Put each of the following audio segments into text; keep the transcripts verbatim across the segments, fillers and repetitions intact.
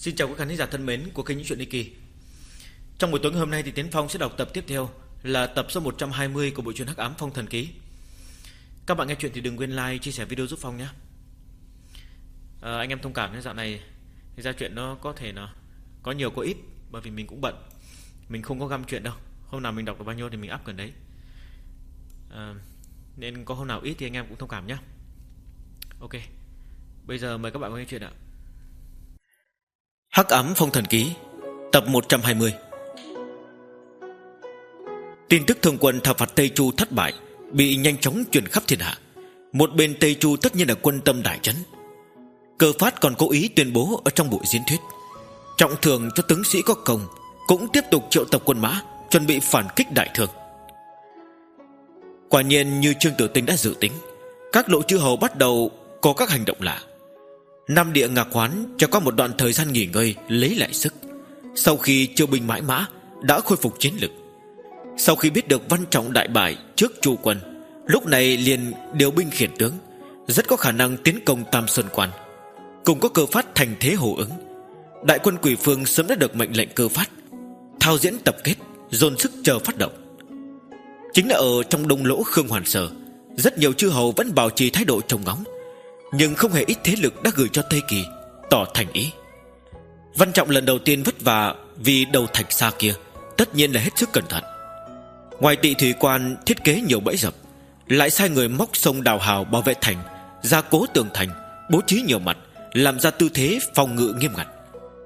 Xin chào các khán giả thân mến của kênh Những Chuyện Ly Kỳ. Trong buổi tối ngày hôm nay thì Tiến Phong sẽ đọc tập tiếp theo là tập số một trăm hai mươi của bộ truyện Hắc Ám Phong Thần Ký. Các bạn nghe chuyện thì đừng quên like, chia sẻ video giúp Phong nhé. à, Anh em thông cảm nhé, dạo này thì ra chuyện nó có thể là có nhiều có ít, bởi vì mình cũng bận, mình không có găm chuyện đâu. Hôm nào mình đọc được bao nhiêu thì mình up gần đấy, à, nên có hôm nào ít thì anh em cũng thông cảm nhé. Ok, bây giờ mời các bạn nghe chuyện ạ. Hắc Ám Phong Thần Ký, tập một trăm hai mươi. Tin tức thương quân thảo phạt Tây Chu thất bại bị nhanh chóng truyền khắp thiên hạ. Một bên Tây Chu tất nhiên là quân tâm đại chấn. Cơ Phát còn cố ý tuyên bố ở trong buổi diễn thuyết, trọng thưởng cho tướng sĩ có công, cũng tiếp tục triệu tập quân mã chuẩn bị phản kích đại thương. Quả nhiên như Trương Tử Tinh đã dự tính, các lộ chư hầu bắt đầu có các hành động lạ. Nam Địa Ngạc Hoán cho có một đoạn thời gian nghỉ ngơi lấy lại sức. Sau khi chiêu binh mãi mã đã khôi phục chiến lực. Sau khi biết được Văn Trọng đại bại trước Chu quân, lúc này liền điều binh khiển tướng, rất có khả năng tiến công Tam Sơn Quan. Cùng có Cơ Phát thành thế hổ ứng. Đại quân Quỷ Phương sớm đã được mệnh lệnh Cơ Phát thao diễn tập kết, dồn sức chờ phát động. Chính là ở trong Đông Lỗ Khương Hoàn Sở, rất nhiều chư hầu vẫn bảo trì thái độ trông ngóng, nhưng không hề ít thế lực đã gửi cho Tây Kỳ tỏ thành ý. Văn Trọng lần đầu tiên vất vả vì đầu thạch xa kia, tất nhiên là hết sức cẩn thận. Ngoài Tị Thủy Quan thiết kế nhiều bẫy dập, lại sai người móc sông đào hào bảo vệ thành, gia cố tường thành, bố trí nhiều mặt, làm ra tư thế phòng ngự nghiêm ngặt.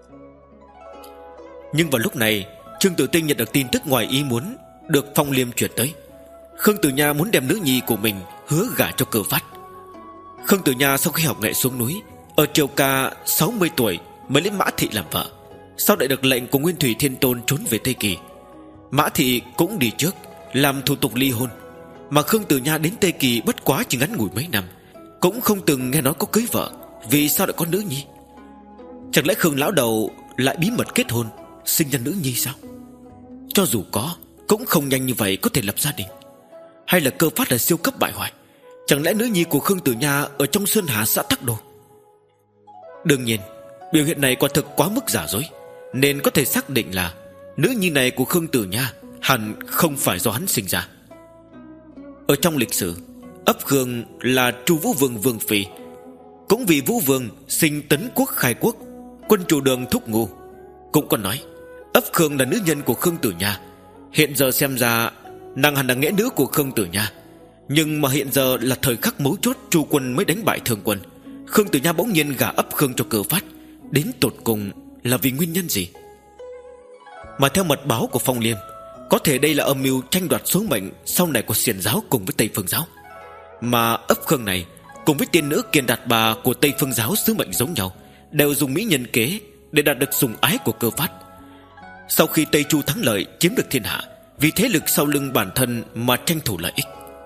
Nhưng vào lúc này, Trương Tử Tinh nhận được tin tức ngoài ý muốn được Phong Liêm chuyển tới. Khương Tử Nha muốn đem nữ nhi của mình hứa gả cho Cơ Phát. Khương Tử Nha sau khi học nghệ xuống núi, ở Triều Ca sáu mươi tuổi mới lấy Mã Thị làm vợ. Sau đã được lệnh của Nguyên Thủy Thiên Tôn trốn về Tây Kỳ, Mã Thị cũng đi trước làm thủ tục ly hôn. Mà Khương Tử Nha đến Tây Kỳ bất quá chỉ ngắn ngủi mấy năm, cũng không từng nghe nói có cưới vợ. Vì sao lại có nữ nhi? Chẳng lẽ Khương lão đầu lại bí mật kết hôn, sinh ra nữ nhi sao? Cho dù có, cũng không nhanh như vậy có thể lập gia đình. Hay là Cơ Phát là siêu cấp bại hoại? Chẳng lẽ nữ nhi của Khương Tử Nha ở trong Sơn Hà xã Tắc Đô? Đương nhiên, biểu hiện này quả thực quá mức giả dối, nên có thể xác định là nữ nhi này của Khương Tử Nha hẳn không phải do hắn sinh ra. Ở trong lịch sử, ấp Khương là Chu Vũ Vương vương phi. Cũng vì Vũ Vương sinh Tấn Quốc khai quốc, quân chủ Đường thúc ngu. Cũng còn nói ấp Khương là nữ nhân của Khương Tử Nha. Hiện giờ xem ra nàng hẳn là nghĩa nữ của Khương Tử Nha. Nhưng mà hiện giờ là thời khắc mấu chốt, Chu quân mới đánh bại Thương quân. Khương Tử Nha bỗng nhiên gả ấp Khương cho Cơ Phát, đến tột cùng là vì nguyên nhân gì? Mà theo mật báo của Phong Liêm, có thể đây là âm mưu tranh đoạt số mệnh sau này của Xiển giáo cùng với Tây Phương giáo. Mà ấp Khương này cùng với tiên nữ Kiền Đạt Bà của Tây Phương giáo sứ mệnh giống nhau, đều dùng mỹ nhân kế để đạt được sủng ái của Cơ Phát. Sau khi Tây Chu thắng lợi chiếm được thiên hạ, vì thế lực sau lưng bản thân mà tranh thủ lợi ích.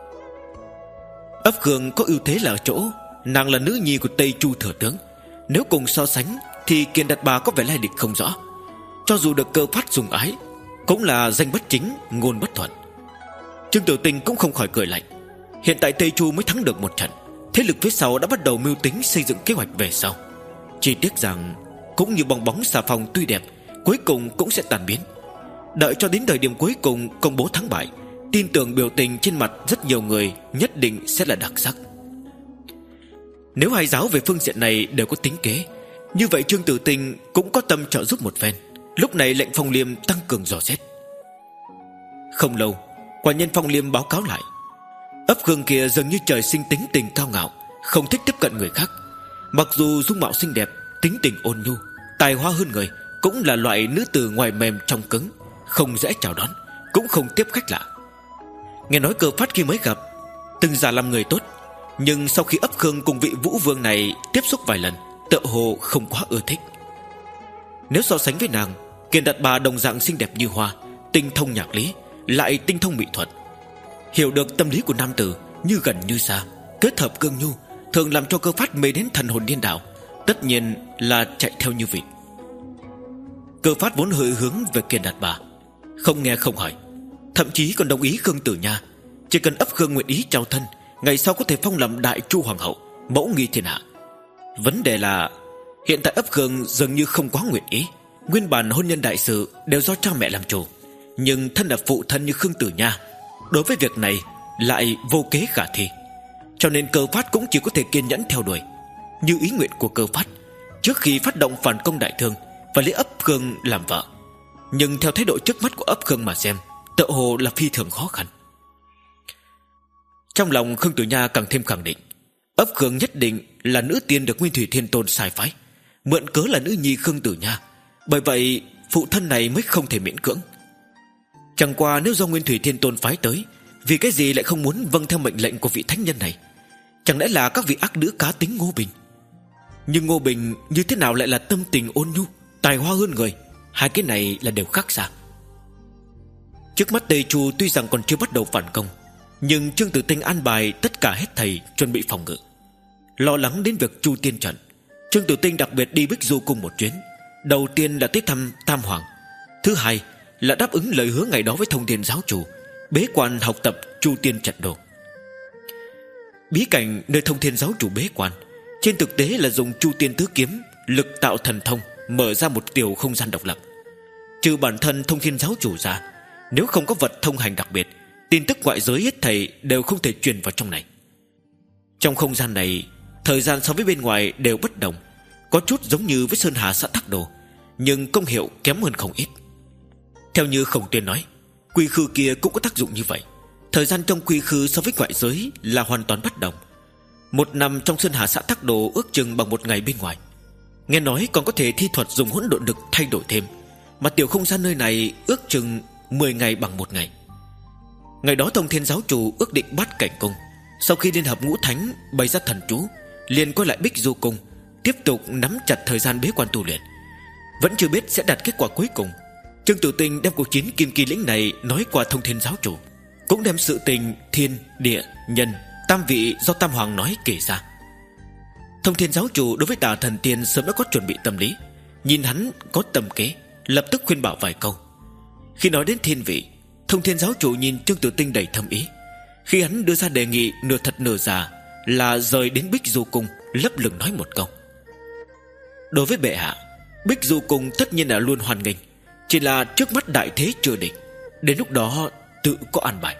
Ấp Khương có ưu thế là ở chỗ nàng là nữ nhi của Tây Chu thừa tướng. Nếu cùng so sánh thì Kiền Đạt Bà có vẻ lai lịch không rõ. Cho dù được Cơ Phát sủng ái, cũng là danh bất chính ngôn bất thuận. Trương Tử Tinh cũng không khỏi cười lạnh. Hiện tại Tây Chu mới thắng được một trận, thế lực phía sau đã bắt đầu mưu tính xây dựng kế hoạch về sau. Chỉ tiếc rằng cũng như bong bóng xà phòng tuy đẹp, cuối cùng cũng sẽ tan biến. Đợi cho đến thời điểm cuối cùng công bố thắng bại, tin tưởng biểu tình trên mặt rất nhiều người nhất định sẽ là đặc sắc. Nếu hai giáo về phương diện này đều có tính kế, như vậy Trương Tử Tinh cũng có tâm trợ giúp một phen. Lúc này lệnh Phong Liêm tăng cường dò xét. Không lâu, quả nhân Phong Liêm báo cáo lại, ấp Khương kia dường như trời sinh tính tình cao ngạo, không thích tiếp cận người khác. Mặc dù dung mạo xinh đẹp, tính tình ôn nhu, tài hoa hơn người, cũng là loại nữ tử ngoài mềm trong cứng, không dễ chào đón, cũng không tiếp khách lạ. Nghe nói Cơ Phát khi mới gặp từng giả làm người tốt, nhưng sau khi ấp Khương cùng vị Vũ Vương này tiếp xúc vài lần, tựa hồ không quá ưa thích. Nếu so sánh với nàng, Kiền Đạt Bà đồng dạng xinh đẹp như hoa, tinh thông nhạc lý, lại tinh thông mỹ thuật, hiểu được tâm lý của nam tử như gần như xa, kết hợp cương nhu, thường làm cho Cơ Phát mê đến thần hồn điên đảo, tất nhiên là chạy theo như vị. Cơ Phát vốn hơi hướng về Kiền Đạt Bà, không nghe không hỏi, thậm chí còn đồng ý Khương Tử Nha chỉ cần ấp Khương nguyện ý trao thân, ngày sau có thể phong làm Đại Chu Hoàng hậu, mẫu nghi thiên hạ. Vấn đề là Hiện tại ấp Khương dường như không quá nguyện ý. Nguyên bản hôn nhân đại sự đều do cha mẹ làm chủ, nhưng thân là phụ thân như Khương Tử Nha, đối với việc này lại vô kế khả thi. Cho nên Cơ Phát cũng chỉ có thể kiên nhẫn theo đuổi. Như ý nguyện của Cơ Phát, trước khi phát động phản công đại thương phải lấy ấp Khương làm vợ. Nhưng theo thái độ trước mắt của ấp Khương mà xem, tựa hồ là phi thường khó khăn. Trong lòng Khương Tử Nha càng thêm khẳng định ấp Khương nhất định là nữ tiên được Nguyên Thủy Thiên Tôn sai phái, mượn cớ là nữ nhi Khương Tử Nha. Bởi vậy phụ thân này mới không thể miễn cưỡng. Chẳng qua nếu do Nguyên Thủy Thiên Tôn phái tới, vì cái gì lại không muốn vâng theo mệnh lệnh của vị thánh nhân này? Chẳng lẽ là các vị ác nữ cá tính Ngô Bình? Nhưng Ngô Bình như thế nào lại là tâm tình ôn nhu, tài hoa hơn người? Hai cái này là đều khác xa. Trước mắt Tây Chu tuy rằng còn chưa bắt đầu phản công, nhưng Trương Tử Tinh an bài tất cả hết thầy chuẩn bị phòng ngự. Lo lắng đến việc Chu Tiên trận, Trương Tử Tinh đặc biệt đi Bích Du Cung một chuyến. Đầu tiên là tới thăm Tam Hoàng, thứ hai là đáp ứng lời hứa ngày đó với Thông Thiên giáo chủ, bế quan học tập Chu Tiên trận đồ. Bí cảnh nơi Thông Thiên giáo chủ bế quan trên thực tế là dùng Chu Tiên tứ kiếm lực tạo thần thông, mở ra một tiểu không gian độc lập. Trừ bản thân Thông Thiên giáo chủ ra, nếu không có vật thông hành đặc biệt, tin tức ngoại giới hết thảy đều không thể truyền vào trong này. Trong không gian này, thời gian so với bên ngoài đều bất đồng, có chút giống như với Sơn Hà xã Tắc Đồ, nhưng công hiệu kém hơn không ít. Theo như Khổng Tuyên nói, quy khư kia cũng có tác dụng như vậy. Thời gian trong quy khư so với ngoại giới là hoàn toàn bất đồng. Một năm trong Sơn Hà xã Tắc Đồ ước chừng bằng một ngày bên ngoài. Nghe nói còn có thể thi thuật dùng hỗn độn lực thay đổi thêm, mà tiểu không gian nơi này ước chừng mười ngày bằng một ngày. Ngày đó Thông Thiên giáo chủ ước định bắt cảnh cung, sau khi liên hợp ngũ thánh bày ra thần chú, liền quay lại Bích Du Cung, tiếp tục nắm chặt thời gian bế quan tu luyện. Vẫn chưa biết sẽ đạt kết quả cuối cùng. Trương Tử Tinh đem cuộc chiến Kim Kỳ Lĩnh này nói qua Thông Thiên giáo chủ, cũng đem sự tình thiên, địa, nhân, tam vị do Tam Hoàng nói kể ra. Thông Thiên giáo chủ đối với Tà Thần Tiên sớm đã có chuẩn bị tâm lý, nhìn hắn có tâm kế, lập tức khuyên bảo vài câu. Khi nói đến thiên vị, Thông Thiên giáo chủ nhìn Trương Tử Tinh đầy thâm ý. Khi hắn đưa ra đề nghị nửa thật nửa giả là rời đến Bích Du Cung, lấp lửng nói một câu: đối với bệ hạ, Bích Du Cung tất nhiên là luôn hoan nghênh, chỉ là trước mắt đại thế chưa định, đến lúc đó tự có an bài.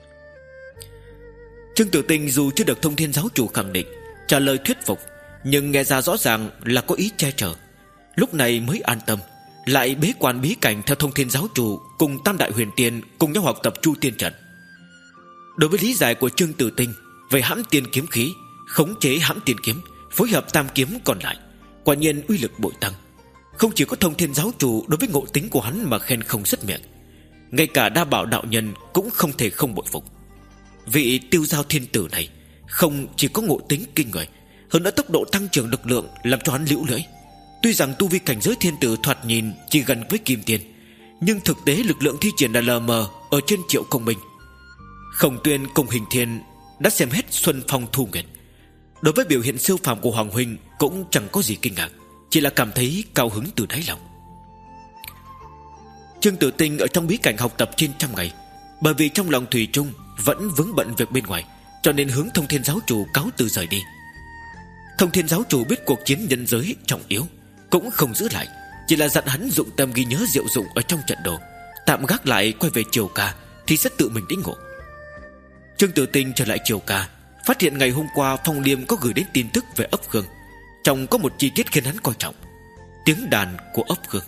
Trương Tử Tinh dù chưa được Thông Thiên giáo chủ khẳng định, trả lời thuyết phục, nhưng nghe ra rõ ràng là có ý che chở. Lúc này mới an tâm, lại bế quan bí cảnh theo Thông Thiên giáo chủ cùng Tam Đại Huyền Tiên cùng nhau học tập Chu Tiên trận. Đối với lý giải của Trương Tử Tinh về hãm tiên kiếm khí, khống chế hãm tiên kiếm, phối hợp tam kiếm còn lại, quả nhiên uy lực bội tăng. Không chỉ có Thông Thiên giáo chủ đối với ngộ tính của hắn mà khen không dứt miệng, ngay cả Đa Bảo đạo nhân cũng không thể không bội phục. Vị Tiêu Giao thiên tử này không chỉ có ngộ tính kinh người, hơn nữa tốc độ tăng trưởng lực lượng làm cho hắn liễu lưỡi. Tuy rằng tu vi cảnh giới thiên tử thoạt nhìn chỉ gần với kim tiên, nhưng thực tế lực lượng thi triển là lờ mờ ở trên Triệu Công Minh. Khổng Tuyên cùng Hình Thiên đã xem hết Xuân Phong Thu Nguyệt, đối với biểu hiện siêu phàm của Hoàng huynh cũng chẳng có gì kinh ngạc, chỉ là cảm thấy cao hứng từ đáy lòng. Trương Tử Tinh ở trong bí cảnh học tập trên trăm ngày, bởi vì trong lòng thủy chung vẫn vướng bận việc bên ngoài, cho nên hướng Thông Thiên giáo chủ cáo từ rời đi. Thông Thiên giáo chủ biết cuộc chiến nhân giới trọng yếu, cũng không giữ lại, chỉ là dặn hắn dụng tâm ghi nhớ diệu dụng ở trong trận đồ, tạm gác lại quay về Triều Ca thì sẽ tự mình lĩnh ngộ. Trương Tử Tinh trở lại Triều Ca, phát hiện ngày hôm qua Phong Liêm có gửi đến tin tức về ấp Khương, trong có một chi tiết khiến hắn coi trọng: tiếng đàn của ấp Khương.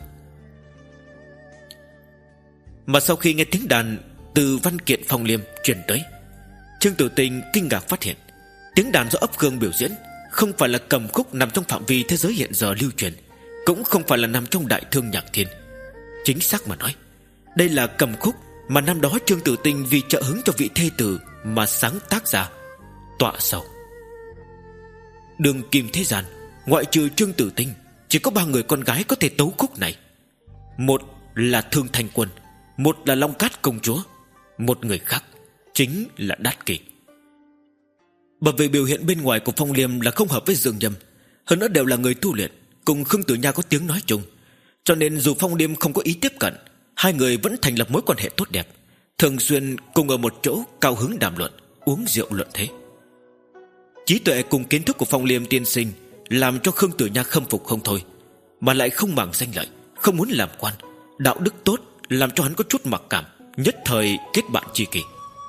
Mà sau khi nghe tiếng đàn từ văn kiện Phong Liêm truyền tới, Trương Tử Tinh kinh ngạc phát hiện tiếng đàn do ấp Khương biểu diễn không phải là cầm khúc nằm trong phạm vi thế giới hiện giờ lưu truyền, cũng không phải là nằm trong Đại Thương Nhạc Thiên. Chính xác mà nói, đây là cầm khúc mà năm đó Trương Tử Tinh vì trợ hứng cho vị thê tử mà sáng tác ra. Tọa sầu. Đường kim thế gian, ngoại trừ Trương Tử Tinh, chỉ có ba người con gái có thể tấu khúc này. Một là Thương Thanh Quân, một là Long Cát công chúa, một người khác chính là Đát Kỷ. Bởi vì biểu hiện bên ngoài của Phong Liêm là không hợp với Dương Nhâm, hơn nữa đều là người tu luyện, cùng Khương Tử Nha có tiếng nói chung, cho nên dù Phong Liêm không có ý tiếp cận, hai người vẫn thành lập mối quan hệ tốt đẹp, thường xuyên cùng ở một chỗ cao hứng đàm luận, uống rượu luận thế. Trí tuệ cùng kiến thức của Phong Liêm tiên sinh làm cho Khương Tử Nha khâm phục không thôi, mà lại không màng danh lợi, không muốn làm quan. Đạo đức tốt làm cho hắn có chút mặc cảm, nhất thời kết bạn tri kỷ.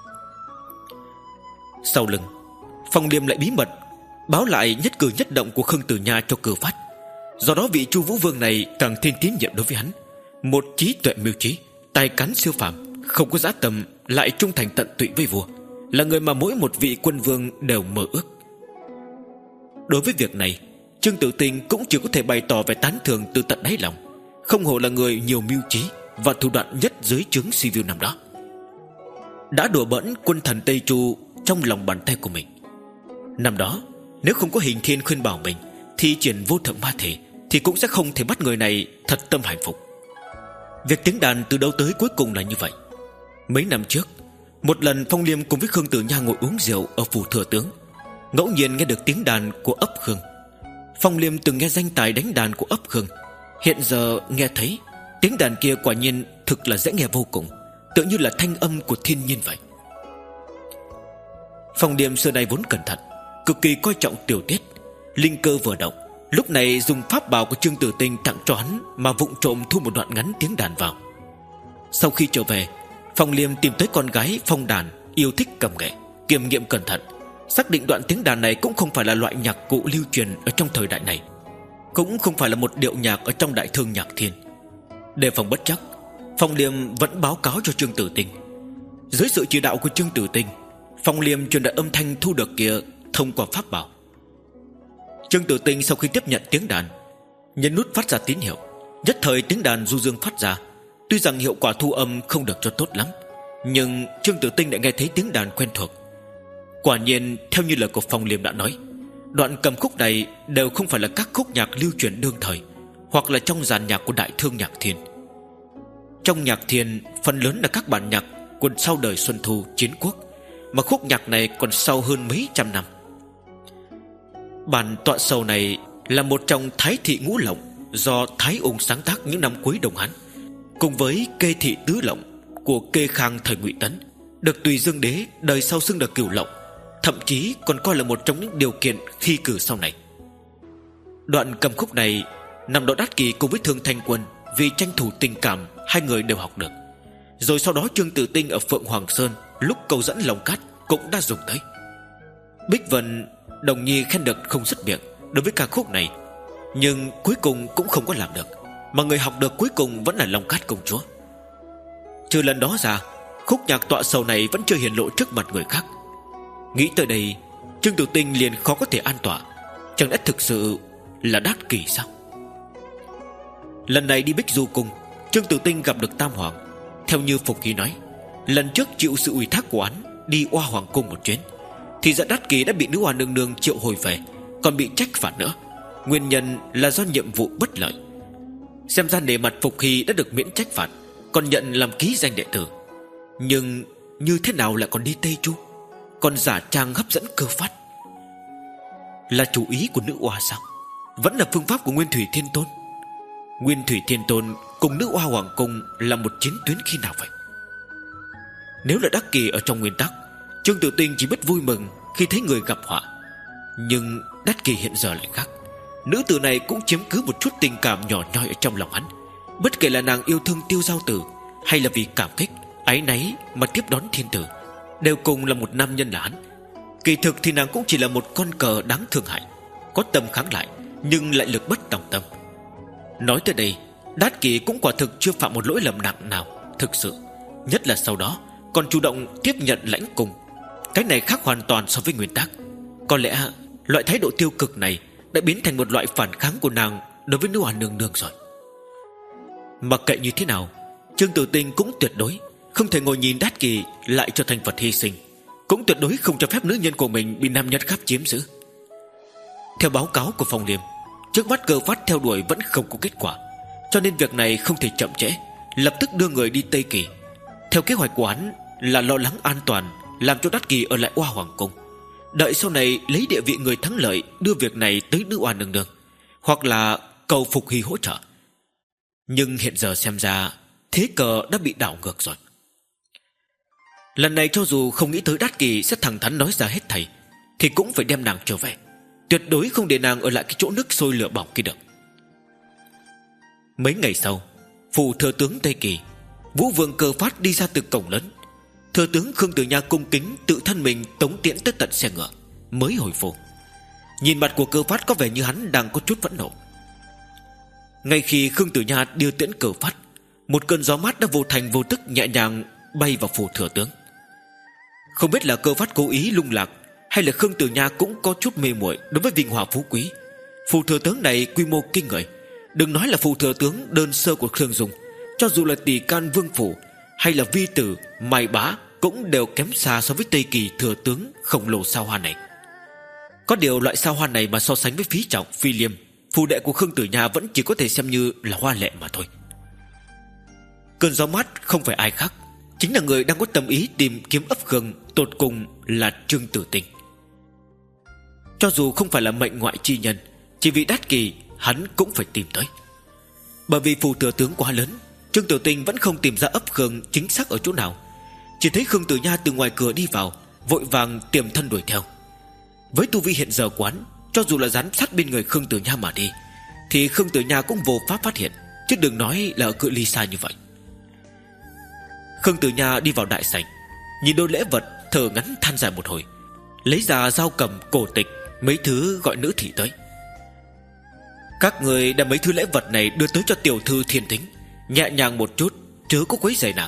Sau lưng, Phong Liêm lại bí mật báo lại nhất cử nhất động của Khương Tử Nha cho Cử Phát. Do đó vị Chu Vũ Vương này càng thêm tín nhiệm đối với hắn. Một trí tuệ mưu trí, tài cán siêu phàm, không có dã tâm, lại trung thành tận tụy với vua, là người mà mỗi một vị quân vương đều mơ ước. Đối với việc này, Trương Tử Tinh cũng chỉ có thể bày tỏ về tán thưởng từ tận đáy lòng. Không hổ là người nhiều mưu trí và thủ đoạn nhất dưới trướng Sibiu năm đó. Đã đùa bỡn quân thần Tây Chu trong lòng bàn tay của mình. Năm đó, nếu không có Hình Thiên khuyên bảo mình thi triển vô thượng ma thể, thì cũng sẽ không thể bắt người này thật tâm hạnh phục. Việc tiếng đàn từ đâu tới cuối cùng là như vậy. Mấy năm trước, một lần Phong Liêm cùng với Khương Tử Nha ngồi uống rượu ở phủ thừa tướng, ngẫu nhiên nghe được tiếng đàn của ấp Khương. Phong Liêm từng nghe danh tài đánh đàn của ấp Khương, hiện giờ nghe thấy tiếng đàn kia quả nhiên thực là dễ nghe vô cùng, tựa như là thanh âm của thiên nhiên vậy. Phong Liêm xưa nay vốn cẩn thận, cực kỳ coi trọng tiểu tiết. Linh cơ vừa động, lúc này dùng pháp bảo của Trương Tử Tinh tặng cho hắn mà vụng trộm thu một đoạn ngắn tiếng đàn vào. Sau khi trở về, Phong Liêm tìm tới con gái Phong Đàn yêu thích cầm nghệ, kiểm nghiệm cẩn thận, xác định đoạn tiếng đàn này cũng không phải là loại nhạc cụ lưu truyền ở trong thời đại này, cũng không phải là một điệu nhạc ở trong Đại Thương Nhạc Thiên. Đề phòng bất chắc, Phong Liêm vẫn báo cáo cho Trương Tử Tinh. Dưới sự chỉ đạo của Trương Tử Tinh, Phong Liêm truyền đạt âm thanh thu được kia thông qua pháp bảo. Trương Tử Tinh sau khi tiếp nhận tiếng đàn, nhấn nút phát ra tín hiệu, nhất thời tiếng đàn du dương phát ra. Tuy rằng hiệu quả thu âm không được cho tốt lắm, nhưng Trương Tử Tinh đã nghe thấy tiếng đàn quen thuộc. Quả nhiên theo như lời của Phong Liêm đã nói, đoạn cầm khúc này đều không phải là các khúc nhạc lưu truyền đương thời, hoặc là trong dàn nhạc của Đại Thương Nhạc Thiên. Trong Nhạc Thiên, phần lớn là các bản nhạc của sau đời Xuân Thu Chiến Quốc, mà khúc nhạc này còn sau hơn mấy trăm năm. Bản tọa sầu này là một trong Thái Thị Ngũ Lộng do Thái Ung sáng tác những năm cuối Đồng Hán, cùng với Kê Thị Tứ Lộng của Kê Khang thời Ngụy Tấn, được Tùy Dương Đế đời sau xưng là Cửu Lộng, thậm chí còn coi là một trong những điều kiện thi cử sau này. Đoạn cầm khúc này, năm đó Đát Kỳ cùng với Thương Thanh Quân vì tranh thủ tình cảm, hai người đều học được. Rồi sau đó Trương Tử Tinh ở Phượng Hoàng Sơn lúc cầu dẫn Long Cát cũng đã dùng tới. Bích Vân Đồng Nhi khen được không dứt miệng đối với ca khúc này, nhưng cuối cùng cũng không có làm được, mà người học được cuối cùng vẫn là Long Cát công chúa. Trừ lần đó ra, khúc nhạc tọa sầu này vẫn chưa hiển lộ trước mặt người khác. Nghĩ tới đây, Trương Tử Tinh liền khó có thể an tọa. Chẳng lẽ thực sự là Đát Kỳ sao? Lần này đi Bích Du Cung, Trương Tử Tinh gặp được Tam Hoàng. Theo như Phục Hy nói, lần trước chịu sự ủy thác của hắn đi Oa Hoàng Cung một chuyến, thì ra Đát Kỳ đã bị nữ hoa nương nương triệu hồi về, còn bị trách phạt nữa. Nguyên nhân là do nhiệm vụ bất lợi. Xem ra nể mặt Phục Hy đã được miễn trách phạt, còn nhận làm ký danh đệ tử. Nhưng như thế nào lại còn đi Tây Chu, còn giả trang hấp dẫn Cơ Phát? Là chủ ý của nữ oa sao? Vẫn là phương pháp của Nguyên Thủy Thiên Tôn? Nguyên Thủy Thiên Tôn cùng nữ oa Hoàng Cung là một chiến tuyến khi nào vậy? Nếu là Đắc Kỳ ở trong nguyên tắc, Trương Tử Tinh chỉ biết vui mừng khi thấy người gặp họa. Nhưng Đắc Kỳ hiện giờ lại khác. Nữ tử này cũng chiếm cứ một chút tình cảm nhỏ nhoi ở trong lòng hắn. Bất kể là nàng yêu thương Tiêu Giao Tử, hay là vì cảm kích, áy náy mà tiếp đón thiên tử, đều cùng là một nam nhân là hắn. Kỳ thực thì nàng cũng chỉ là một con cờ đáng thương hại, có tâm kháng lại nhưng lại lực bất tòng tâm. Nói tới đây, Đát Kỳ cũng quả thực chưa phạm một lỗi lầm nặng nào thực sự, nhất là sau đó còn chủ động tiếp nhận lãnh cung. Cái này khác hoàn toàn so với nguyên tắc. Có lẽ loại thái độ tiêu cực này đã biến thành một loại phản kháng của nàng đối với nữ hoàng nương nương rồi. Mặc kệ như thế nào, Trương Tử Tinh cũng tuyệt đối không thể ngồi nhìn Đát Kỳ lại trở thành vật hy sinh, cũng tuyệt đối không cho phép nữ nhân của mình bị nam nhân khác chiếm giữ. Theo báo cáo của Phong Liêm, trước mắt Cơ Phát theo đuổi vẫn không có kết quả, cho nên việc này không thể chậm trễ, lập tức đưa người đi Tây Kỳ. Theo kế hoạch của hắn là lo lắng an toàn, làm cho Đát Kỳ ở lại Oa Hoàng Cung, đợi sau này lấy địa vị người thắng lợi đưa việc này tới nữ oa nương nương, hoặc là cầu Phục Hy hỗ trợ. Nhưng hiện giờ xem ra thế cờ đã bị đảo ngược rồi. Lần này cho dù không nghĩ tới Đát Kỳ sẽ thẳng thắn nói ra hết thảy, thì cũng phải đem nàng trở về. tuyệt đối không để nàng ở lại cái chỗ nước sôi lửa bỏng kia được. Mấy ngày sau, phủ thừa tướng Tây Kỳ, Vũ Vương Cơ Phát đi ra từ cổng lớn. Thừa tướng Khương Tử Nha cung kính tự thân mình tống tiễn tới tận xe ngựa mới hồi phủ. Nhìn mặt của Cơ Phát có vẻ như hắn đang có chút phẫn nộ. Ngay khi Khương Tử Nha đưa tiễn Cơ Phát, một cơn gió mát đã vô thành vô tức nhẹ nhàng bay vào phủ thừa tướng. Không biết là Cơ Phát cố ý lung lạc, hay là Khương Tử Nha cũng có chút mê muội đối với vinh hoa phú quý. Phủ thừa tướng này quy mô kinh người. Đừng nói là phủ thừa tướng đơn sơ của Khương Dung, cho dù là tỷ can vương phủ hay là vi tử Mai Bá cũng đều kém xa so với Tây Kỳ thừa tướng khổng lồ sao hoa này. Có điều loại sao hoa này mà so sánh với Phí Trọng, Phi Liêm, phù đệ của Khương Tử Nha vẫn chỉ có thể xem như là hoa lệ mà thôi. Cơn gió mát không phải ai khác, chính là người đang có tâm ý tìm kiếm ấp Khương, tột cùng là Trương Tử Tinh. Cho dù không phải là mệnh ngoại chi nhân, chỉ vì đát kỳ hắn cũng phải tìm tới. Bởi vì phù thừa tướng quá lớn, Trương Tử Tinh vẫn không tìm ra ấp Khương chính xác ở chỗ nào. Chỉ thấy Khương Tử Nha từ ngoài cửa đi vào, vội vàng tiềm thân đuổi theo. Với tu vi hiện giờ quán, cho dù là dán sát bên người Khương Tử Nha mà đi, thì Khương Tử Nha cũng vô pháp phát hiện, chứ đừng nói là ở cự ly xa như vậy. Khương Tử Nha đi vào đại sảnh, nhìn đôi lễ vật, thở ngắn than dài một hồi, lấy ra dao cầm, cổ tịch, mấy thứ gọi nữ thị tới. Các người đem mấy thứ lễ vật này đưa tới cho tiểu thư Thiên Thính, nhẹ nhàng một chút, chớ có quấy rầy nàng.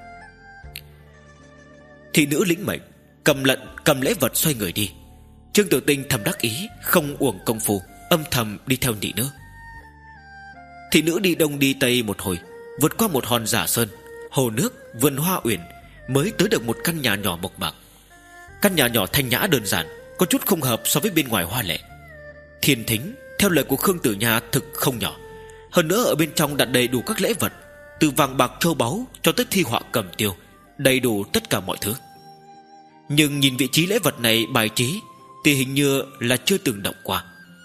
Thị nữ lĩnh mệnh, cầm lận cầm lễ vật xoay người đi. Trương Tử Tinh thầm đắc ý, không uổng công phu, âm thầm đi theo thị nữ. Thị nữ đi đông đi tây một hồi, vượt qua một hòn giả sơn, hồ nước, vườn hoa uyển, mới tới được một căn nhà nhỏ mộc mạc. Căn nhà nhỏ thanh nhã đơn giản, có chút không hợp so với bên ngoài hoa lệ. Thiên Thính theo lời của Khương Tử Nha thực không nhỏ. Hơn nữa ở bên trong đặt đầy đủ các lễ vật, từ vàng bạc châu báu cho tới thi họa cầm tiêu, đầy đủ tất cả mọi thứ. Nhưng nhìn vị trí lễ vật này bài trí thì hình như là chưa từng động qua.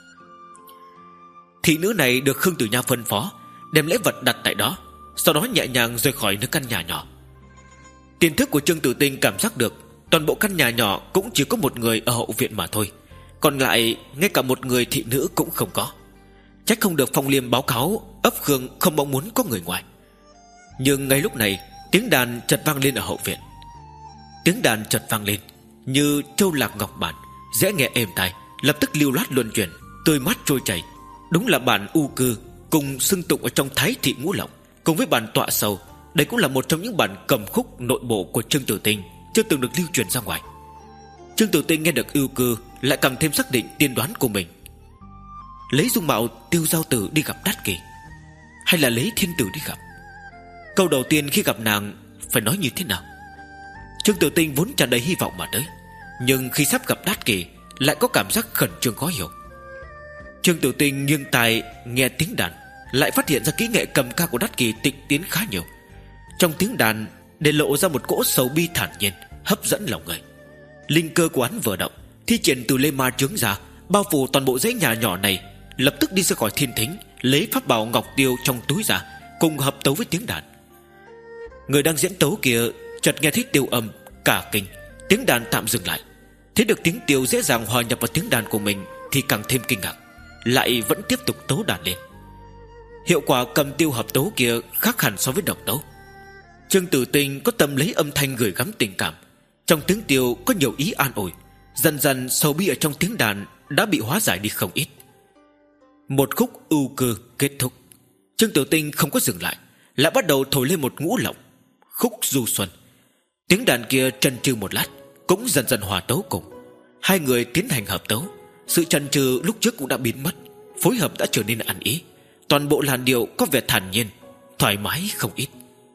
Thị nữ này được Khương Tử Nha phân phó đem lễ vật đặt tại đó, sau đó nhẹ nhàng rời khỏi nơi căn nhà nhỏ. Tiềm thức của Trương Tử Tinh cảm giác được toàn bộ căn nhà nhỏ cũng chỉ có một người ở hậu viện mà thôi, còn lại ngay cả một người thị nữ cũng không có. Trách không được Phong Liêm báo cáo ấp Khương không mong muốn có người ngoài. Nhưng ngay lúc này tiếng đàn chợt vang lên ở hậu viện. Tiếng đàn chợt vang lên như châu lạc ngọc bản, dễ nghe êm tai, lập tức lưu loát luân chuyển, tươi mát trôi chảy. Đúng là bản U Cư cùng xưng tụng ở trong Thái Thị Ngũ Lộng, cùng với bản Tọa Sầu. Đây cũng là một trong những bản cầm khúc nội bộ của Trương Tử Tinh, chưa từng được lưu truyền ra ngoài. Trương Tử Tinh nghe được U Cư lại càng thêm xác định tiên đoán của mình. Lấy dung mạo Tiêu Giao Tử đi gặp Đát Kỳ, hay là lấy Thiên Tử đi gặp? Câu đầu tiên khi gặp nàng phải nói như thế nào? Trương Tử Tinh vốn tràn đầy hy vọng mà tới, nhưng khi sắp gặp Đát Kỳ lại có cảm giác khẩn trương khó hiểu. Trương Tử Tinh nghiêng tai nghe tiếng đàn, lại phát hiện ra kỹ nghệ cầm ca của Đát Kỳ tịnh tiến khá nhiều. Trong tiếng đàn để lộ ra một cỗ sầu bi thản nhiên, hấp dẫn lòng người. Linh cơ của hắn vừa động, thi triển từ lê ma trướng ra, bao phủ toàn bộ dãy nhà nhỏ này, lập tức đi ra khỏi Thiên Thính, lấy pháp bảo ngọc tiêu trong túi ra, cùng hợp tấu với tiếng đàn. Người đang diễn tấu kia chợt nghe thấy tiêu âm, cả kinh, tiếng đàn tạm dừng lại. Thấy được tiếng tiêu dễ dàng hòa nhập vào tiếng đàn của mình thì càng thêm kinh ngạc, lại vẫn tiếp tục tấu đàn lên. Hiệu quả cầm tiêu hợp tấu kia khác hẳn so với độc tấu. Trương Tử Tinh có tâm lấy âm thanh gửi gắm tình cảm, trong tiếng tiêu có nhiều ý an ủi. Dần dần sầu bi ở trong tiếng đàn đã bị hóa giải đi không ít. Một khúc ưu cư kết thúc, Trương Tử Tinh không có dừng lại, lại bắt đầu thổi lên một ngũ lộng, khúc du xuân. Tiếng đàn kia chần chừ một lát, cũng dần dần hòa tấu cùng. Hai người tiến hành hợp tấu, sự chần chừ lúc trước cũng đã biến mất, phối hợp đã trở nên ăn ý. Toàn bộ làn điệu có vẻ thản nhiên, thoải mái không ít.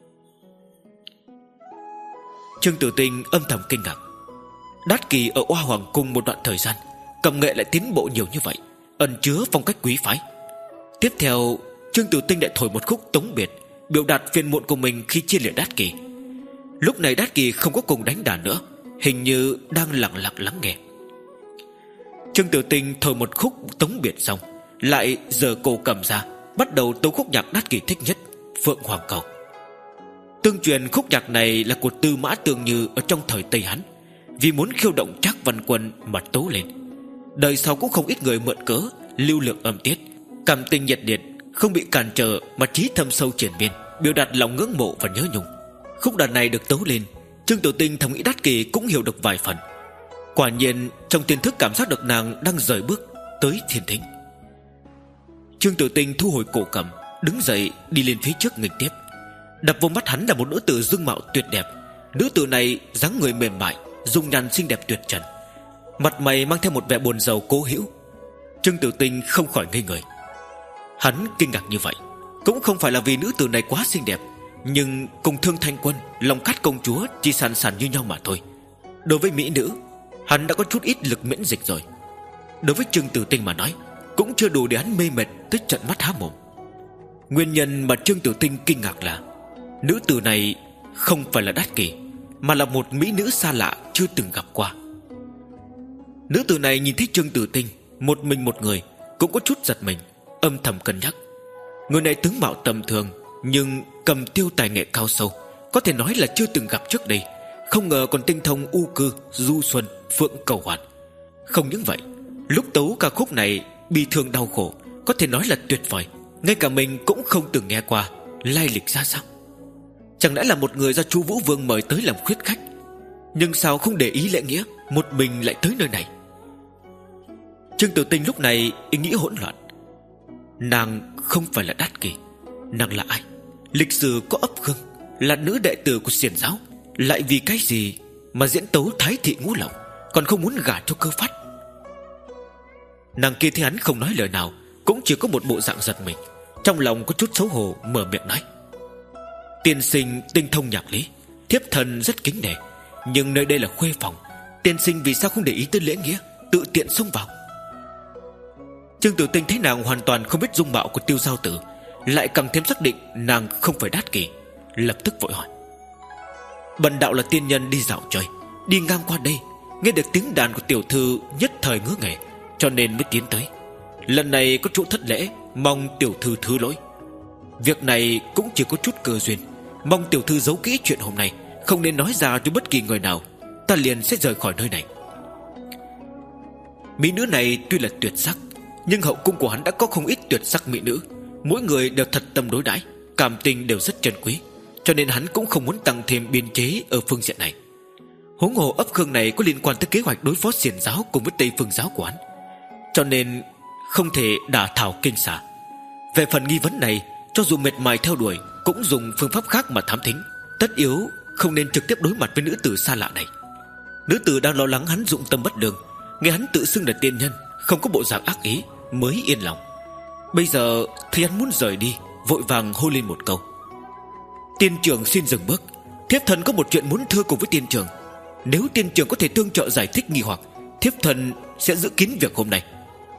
Trương Tử Tinh âm thầm kinh ngạc. Đát Kỳ ở Oa Hoàng Cung một đoạn thời gian, cầm nghệ lại tiến bộ nhiều như vậy, ẩn chứa phong cách quý phái. Tiếp theo Trương Tử Tinh lại thổi một khúc tống biệt, biểu đạt phiền muộn của mình khi chia liệt Đát Kỳ. Lúc này Đát Kỳ không có cùng đánh đàn nữa, hình như đang lặng lặng lắng nghe. Trương Tử Tinh thổi một khúc tống biệt xong, lại giở cổ cầm ra, bắt đầu tấu khúc nhạc Đát Kỳ thích nhất, Phượng Hoàng Cầu. Tương truyền khúc nhạc này là của Tư Mã Tương Như ở trong thời Tây Hán, vì muốn khiêu động Trác Văn Quân mà tấu lên. Đời sau cũng không ít người mượn cớ lưu lượng âm tiết, cảm tình nhiệt liệt, không bị cản trở mà trí thâm sâu triển miên, biểu đạt lòng ngưỡng mộ và nhớ nhung. Khúc đàn này được tấu lên, Trương Tiểu Tinh thầm nghĩ Đát Kỳ cũng hiểu được vài phần. Quả nhiên trong tiềm thức cảm giác được nàng đang rời bước tới thiên thính. Trương Tiểu Tinh thu hồi cổ cầm, đứng dậy đi lên phía trước nghênh tiếp. Đập vào mắt hắn là một nữ tử dung mạo tuyệt đẹp. Nữ tử này dáng người mềm mại, dung nhan xinh đẹp tuyệt trần, mặt mày mang theo một vẻ buồn rầu cố hữu. Trương Tiểu Tinh không khỏi ngây người. Hắn kinh ngạc như vậy cũng không phải là vì nữ tử này quá xinh đẹp, nhưng cùng Thương Thanh Quân, Long Cát công chúa chỉ sàn sàn như nhau mà thôi. Đối với mỹ nữ, hắn đã có chút ít lực miễn dịch rồi. Đối với Trương Tiểu Tinh mà nói, cũng chưa đủ để hắn mê mệt tới trận mắt há mồm. Nguyên nhân mà Trương Tiểu Tinh kinh ngạc là nữ tử này không phải là Đát Kỳ, mà là một mỹ nữ xa lạ chưa từng gặp qua. Nữ tử này nhìn thấy Trương Tiểu Tinh một mình một người cũng có chút giật mình, âm thầm cân nhắc. Người này tướng mạo tầm thường, nhưng cầm tiêu tài nghệ cao sâu, có thể nói là chưa từng gặp trước đây. Không ngờ còn tinh thông u cư, du xuân, phượng cầu hoàn. Không những vậy, lúc tấu ca khúc này bi thương đau khổ, có thể nói là tuyệt vời. Ngay cả mình cũng không từng nghe qua, lai lịch ra sao. Chẳng lẽ là một người do Chu Vũ Vương mời tới làm khuyết khách, nhưng sao không để ý lễ nghĩa, một mình lại tới nơi này. Trương Tiểu Tinh lúc này ý nghĩ hỗn loạn. Nàng không phải là Đát Kỳ, nàng là ai? Lịch sử có ấp Khương, là nữ đệ tử của xiển giáo, lại vì cái gì mà diễn tấu Thái thị ngũ lộc, còn không muốn gả cho Cơ Phát? Nàng kia thấy hắn không nói lời nào, cũng chỉ có một bộ dạng giật mình, trong lòng có chút xấu hổ, mở miệng nói: tiên sinh tinh thông nhạc lý, thiếp thần rất kính nể, nhưng nơi đây là khuê phòng, tiên sinh vì sao không để ý tới lễ nghĩa, tự tiện xông vào? Trương Tiểu Tinh thấy nàng hoàn toàn không biết dung mạo của Tiêu Giao Tử, lại càng thêm xác định nàng không phải Đát Kỳ, lập tức vội hỏi: bần đạo là tiên nhân đi dạo chơi, đi ngang qua đây, nghe được tiếng đàn của tiểu thư nhất thời ngứa nghề, cho nên mới tiến tới. Lần này có chỗ thất lễ, mong tiểu thư thứ lỗi. Việc này cũng chỉ có chút cơ duyên, mong tiểu thư giấu kỹ chuyện hôm nay, không nên nói ra cho bất kỳ người nào, ta liền sẽ rời khỏi nơi này. Mỹ nữ này tuy là tuyệt sắc, nhưng hậu cung của hắn đã có không ít tuyệt sắc mỹ nữ, mỗi người đều thật tâm đối đãi, cảm tình đều rất trân quý, cho nên hắn cũng không muốn tăng thêm biên chế ở phương diện này. Huống hồ ấp Khương này có liên quan tới kế hoạch đối phó xiển giáo cùng với Tây Phương giáo của hắn, cho nên không thể đả thảo kinh xả. Về phần nghi vấn này, cho dù mệt mài theo đuổi, cũng dùng phương pháp khác mà thám thính, tất yếu không nên trực tiếp đối mặt với nữ tử xa lạ này. Nữ tử đang lo lắng hắn dụng tâm bất lương, nghe hắn tự xưng là tiên nhân, không có bộ dạng ác ý, mới yên lòng. Bây giờ thấy hắn muốn rời đi, vội vàng hô lên một câu: tiên trưởng xin dừng bước, thiếp thần có một chuyện muốn thưa cùng với tiên trưởng. Nếu tiên trưởng có thể tương trợ giải thích nghi hoặc, thiếp thần sẽ giữ kín việc hôm nay.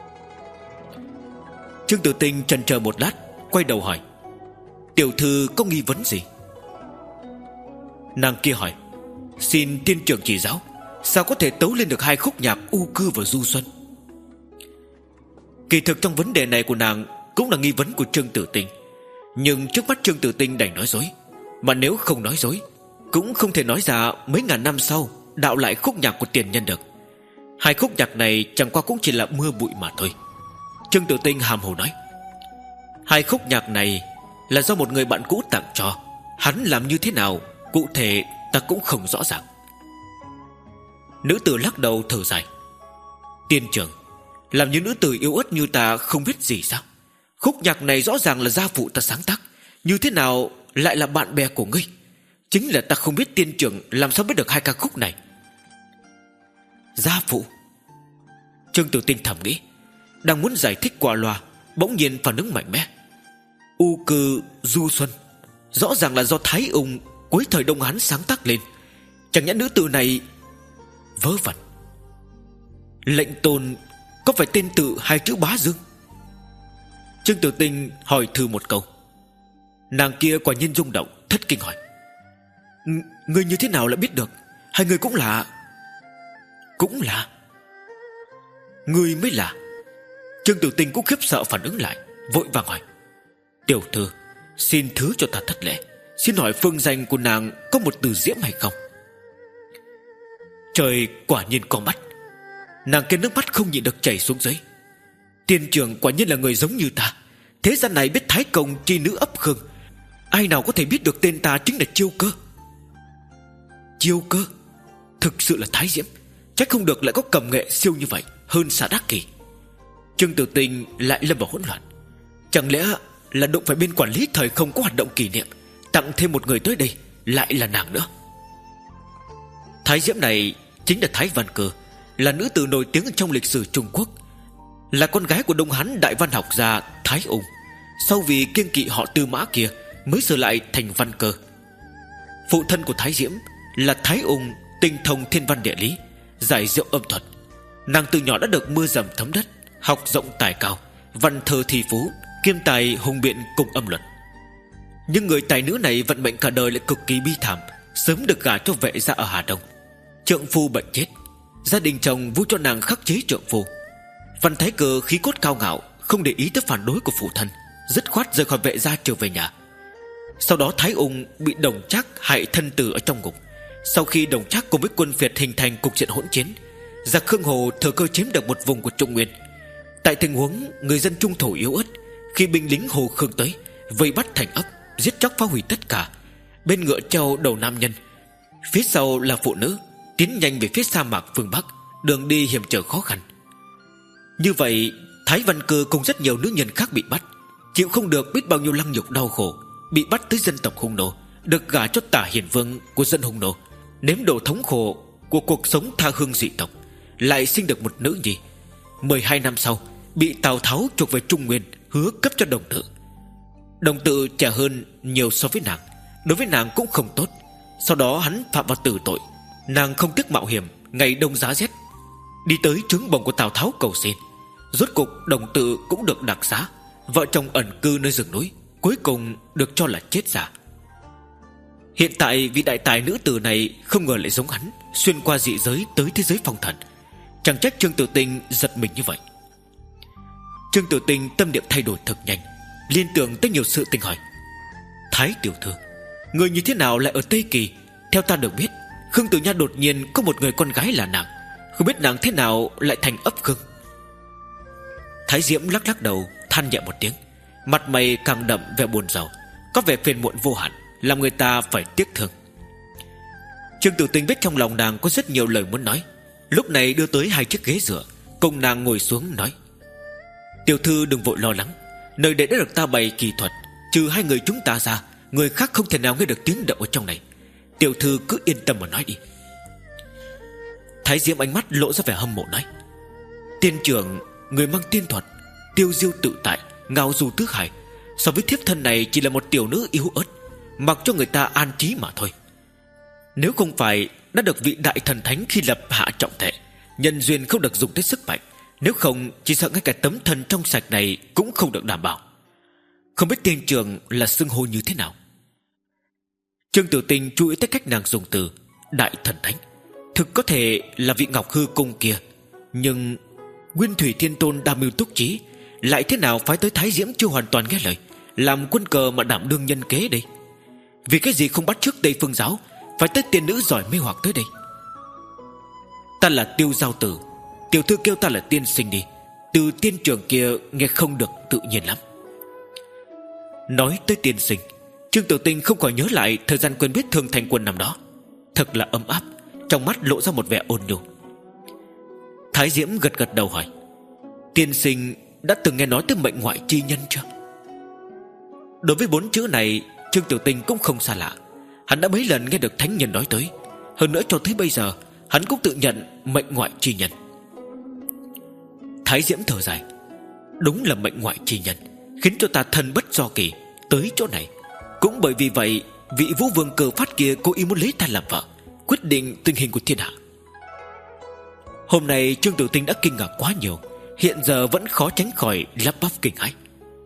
Trương Tiểu Tinh chần chờ một lát, quay đầu hỏi: tiểu thư có nghi vấn gì? Nàng kia hỏi: xin tiên trưởng chỉ giáo, sao có thể tấu lên được hai khúc nhạc u cư và du xuân? Kỳ thực trong vấn đề này của nàng cũng là nghi vấn của Trương Tiểu Tinh, nhưng trước mắt Trương Tiểu Tinh đành nói dối. Mà nếu không nói dối, cũng không thể nói ra mấy ngàn năm sau đạo lại khúc nhạc của tiền nhân được. Hai khúc nhạc này chẳng qua cũng chỉ là mưa bụi mà thôi. Trương Tiểu Tinh hàm hồ nói: hai khúc nhạc này là do một người bạn cũ tặng cho, hắn làm như thế nào cụ thể ta cũng không rõ ràng. Nữ tử lắc đầu thở dài: tiên trưởng, làm như nữ tử yếu ớt như ta không biết gì sao? Khúc nhạc này rõ ràng là gia phụ ta sáng tác, như thế nào lại là bạn bè của ngươi? Chính là ta không biết tiên trưởng làm sao biết được hai ca khúc này. Gia phụ? Trương Tiểu Tinh thầm nghĩ, đang muốn giải thích qua loa, bỗng nhiên phản ứng mạnh mẽ: u cư du xuân rõ ràng là do Thái Ung cuối thời Đông Hán sáng tác lên, chẳng nhẽ nữ tử này... Vớ vẩn. Lệnh tôn có phải tên tự hai chữ Bá Dương? Trương Tiểu Tinh hỏi thử một câu. Nàng kia quả nhiên rung động, thất kinh hỏi: ngươi như thế nào lại biết được? Hai người cũng là... Cũng là... Ngươi mới là... Trương Tiểu Tinh cũng khiếp sợ phản ứng lại, vội vàng hỏi: tiểu thư, xin thứ cho ta thất lễ, xin hỏi phương danh của nàng có một từ diễm hay không? Trời quả nhiên có mắt. Nàng kia nước mắt không nhịn được chảy xuống dưới. Tiên trưởng quả nhiên là người giống như ta. Thế gian này biết thái công chi nữ ấp khương, ai nào có thể biết được tên ta chính là Chiêu Cơ. Chiêu Cơ? Thực sự là Thái Diễm. Chắc không được lại có cầm nghệ siêu như vậy, hơn Xà Đắc Kỳ. Trương Tử Tình lại lâm vào hỗn loạn. Chẳng lẽ là đụng phải bên quản lý thời không có hoạt động kỷ niệm, tặng thêm một người tới đây, lại là nàng nữa. Thái Diễm này chính là Thái Văn Cơ, là nữ tử nổi tiếng trong lịch sử Trung Quốc, là con gái của Đông Hán đại văn học gia Thái Ung. Sau vì kiêng kỵ họ Tư Mã kia mới sửa lại thành Văn Cơ. Phụ thân của Thái Diễm là Thái Ung, tinh thông thiên văn địa lý, giải diệu âm thuật. Nàng từ nhỏ đã được mưa dầm thấm đất, học rộng tài cao, văn thơ thi phú, kiêm tài hùng biện cùng âm luật. Nhưng người tài nữ này vận mệnh cả đời lại cực kỳ bi thảm, sớm được gả cho vệ gia ở Hà Đông. Trượng phu bệnh chết, gia đình chồng vu cho nàng khắc chế trượng phu. Văn Thái Cơ khí cốt cao ngạo, không để ý tới phản đối của phụ thân, dứt khoát rời khỏi vệ gia trở về nhà. Sau đó Thái Ung bị Đồng Trác hại thân tử ở trong ngục. Sau khi Đồng Trác cùng với quân Việt hình thành cục diện hỗn chiến, giặc Khương Hồ thừa cơ chiếm được một vùng của Trung Nguyên. Tại tình huống người dân trung thổ yếu ớt, khi binh lính Hồ Khương tới vây bắt thành ấp, giết chóc phá hủy tất cả. Bên ngựa treo đầu nam nhân, phía sau là phụ nữ, tiến nhanh về phía sa mạc phương Bắc, đường đi hiểm trở khó khăn. Như vậy Thái Văn Cơ cùng rất nhiều nữ nhân khác bị bắt, chịu không được biết bao nhiêu lăng nhục đau khổ, bị bắt tới dân tộc Hung Nô, được gả cho Tả Hiền Vương của dân Hung Nô, nếm độ thống khổ của cuộc sống tha hương dị tộc, lại sinh được một nữ nhi. Mười hai năm sau bị Tào Tháo chuộc về Trung Nguyên, hứa cấp cho Đồng Tự. Đồng Tự trẻ hơn nhiều so với nàng, đối với nàng cũng không tốt. Sau đó hắn phạm vào tử tội, nàng không tiếc mạo hiểm, ngày đông giá rét đi tới trướng bồng của Tào Tháo cầu xin. Rốt cục Đồng Tự cũng được đặc xá, vợ chồng ẩn cư nơi rừng núi, cuối cùng được cho là chết giả. Hiện tại vị đại tài nữ tử này không ngờ lại giống hắn, xuyên qua dị giới tới thế giới phong thần. Chẳng trách Trương Tử Tinh giật mình như vậy. Trương Tử Tinh tâm niệm thay đổi thật nhanh, liên tưởng tới nhiều sự tình hỏi: Thái tiểu thư, người như thế nào lại ở Tây Kỳ? Theo ta được biết, Khương Tử Nha đột nhiên có một người con gái là nàng, không biết nàng thế nào lại thành ấp Khương. Thái Diễm lắc lắc đầu, than nhẹ một tiếng, mặt mày càng đậm vẻ buồn rầu, có vẻ phiền muộn vô hạn, làm người ta phải tiếc thương. Trương Tử Tinh biết trong lòng nàng có rất nhiều lời muốn nói, lúc này đưa tới hai chiếc ghế dựa, cùng nàng ngồi xuống nói: Tiểu thư đừng vội lo lắng, nơi đây đã được ta bày kỳ thuật, trừ hai người chúng ta ra, người khác không thể nào nghe được tiếng động ở trong này. Tiểu thư cứ yên tâm mà nói đi. Thái Diễm ánh mắt lộ ra vẻ hâm mộ nói: Tiên trưởng, người mang tiên thuật, tiêu diêu tự tại, ngao du tứ hải, so với thiếp thân này chỉ là một tiểu nữ yếu ớt, mặc cho người ta an trí mà thôi. Nếu không phải đã được vị đại thần thánh khi lập hạ trọng thể, nhân duyên không được dùng tới sức mạnh, nếu không chỉ sợ ngay cả tấm thân trong sạch này cũng không được đảm bảo. Không biết tiên trưởng là xưng hô như thế nào? Trương Tử Tinh chú ý tới cách nàng dùng từ đại thần thánh. Thực có thể là vị Ngọc Hư Cung kia, nhưng Nguyên Thủy Thiên Tôn đa mưu túc trí, lại thế nào phái tới Thái Diễm chưa hoàn toàn nghe lời, làm quân cờ mà đảm đương nhân kế đây? Vì cái gì không bắt trước Tây Phương giáo, phải tới tiên nữ giỏi mê hoặc tới đây? Ta là Tiêu Giao Tử, tiểu thư kêu ta là tiên sinh đi, từ tiên trưởng kia nghe không được tự nhiên lắm. Nói tới tiên sinh, Trương Tử Tinh không khỏi nhớ lại thời gian quen biết Thương Thành Quân năm đó, thật là ấm áp, trong mắt lộ ra một vẻ ôn nhu. Thái Diễm gật gật đầu hỏi: Tiên sinh đã từng nghe nói tới mệnh ngoại chi nhân chưa? Đối với bốn chữ này, Trương Tử Tinh cũng không xa lạ. Hắn đã mấy lần nghe được thánh nhân nói tới, hơn nữa cho tới bây giờ hắn cũng tự nhận mệnh ngoại chi nhân. Thái Diễm thở dài: Đúng là mệnh ngoại chi nhân, khiến cho ta thân bất do kỳ tới chỗ này. Cũng bởi vì vậy, vị Vũ Vương Cơ Phát kia cố ý muốn lấy ta làm vợ, quyết định tình hình của thiên hạ. Hôm nay Trương Tử Tinh đã kinh ngạc quá nhiều, hiện giờ vẫn khó tránh khỏi lắp bắp kinh hãi.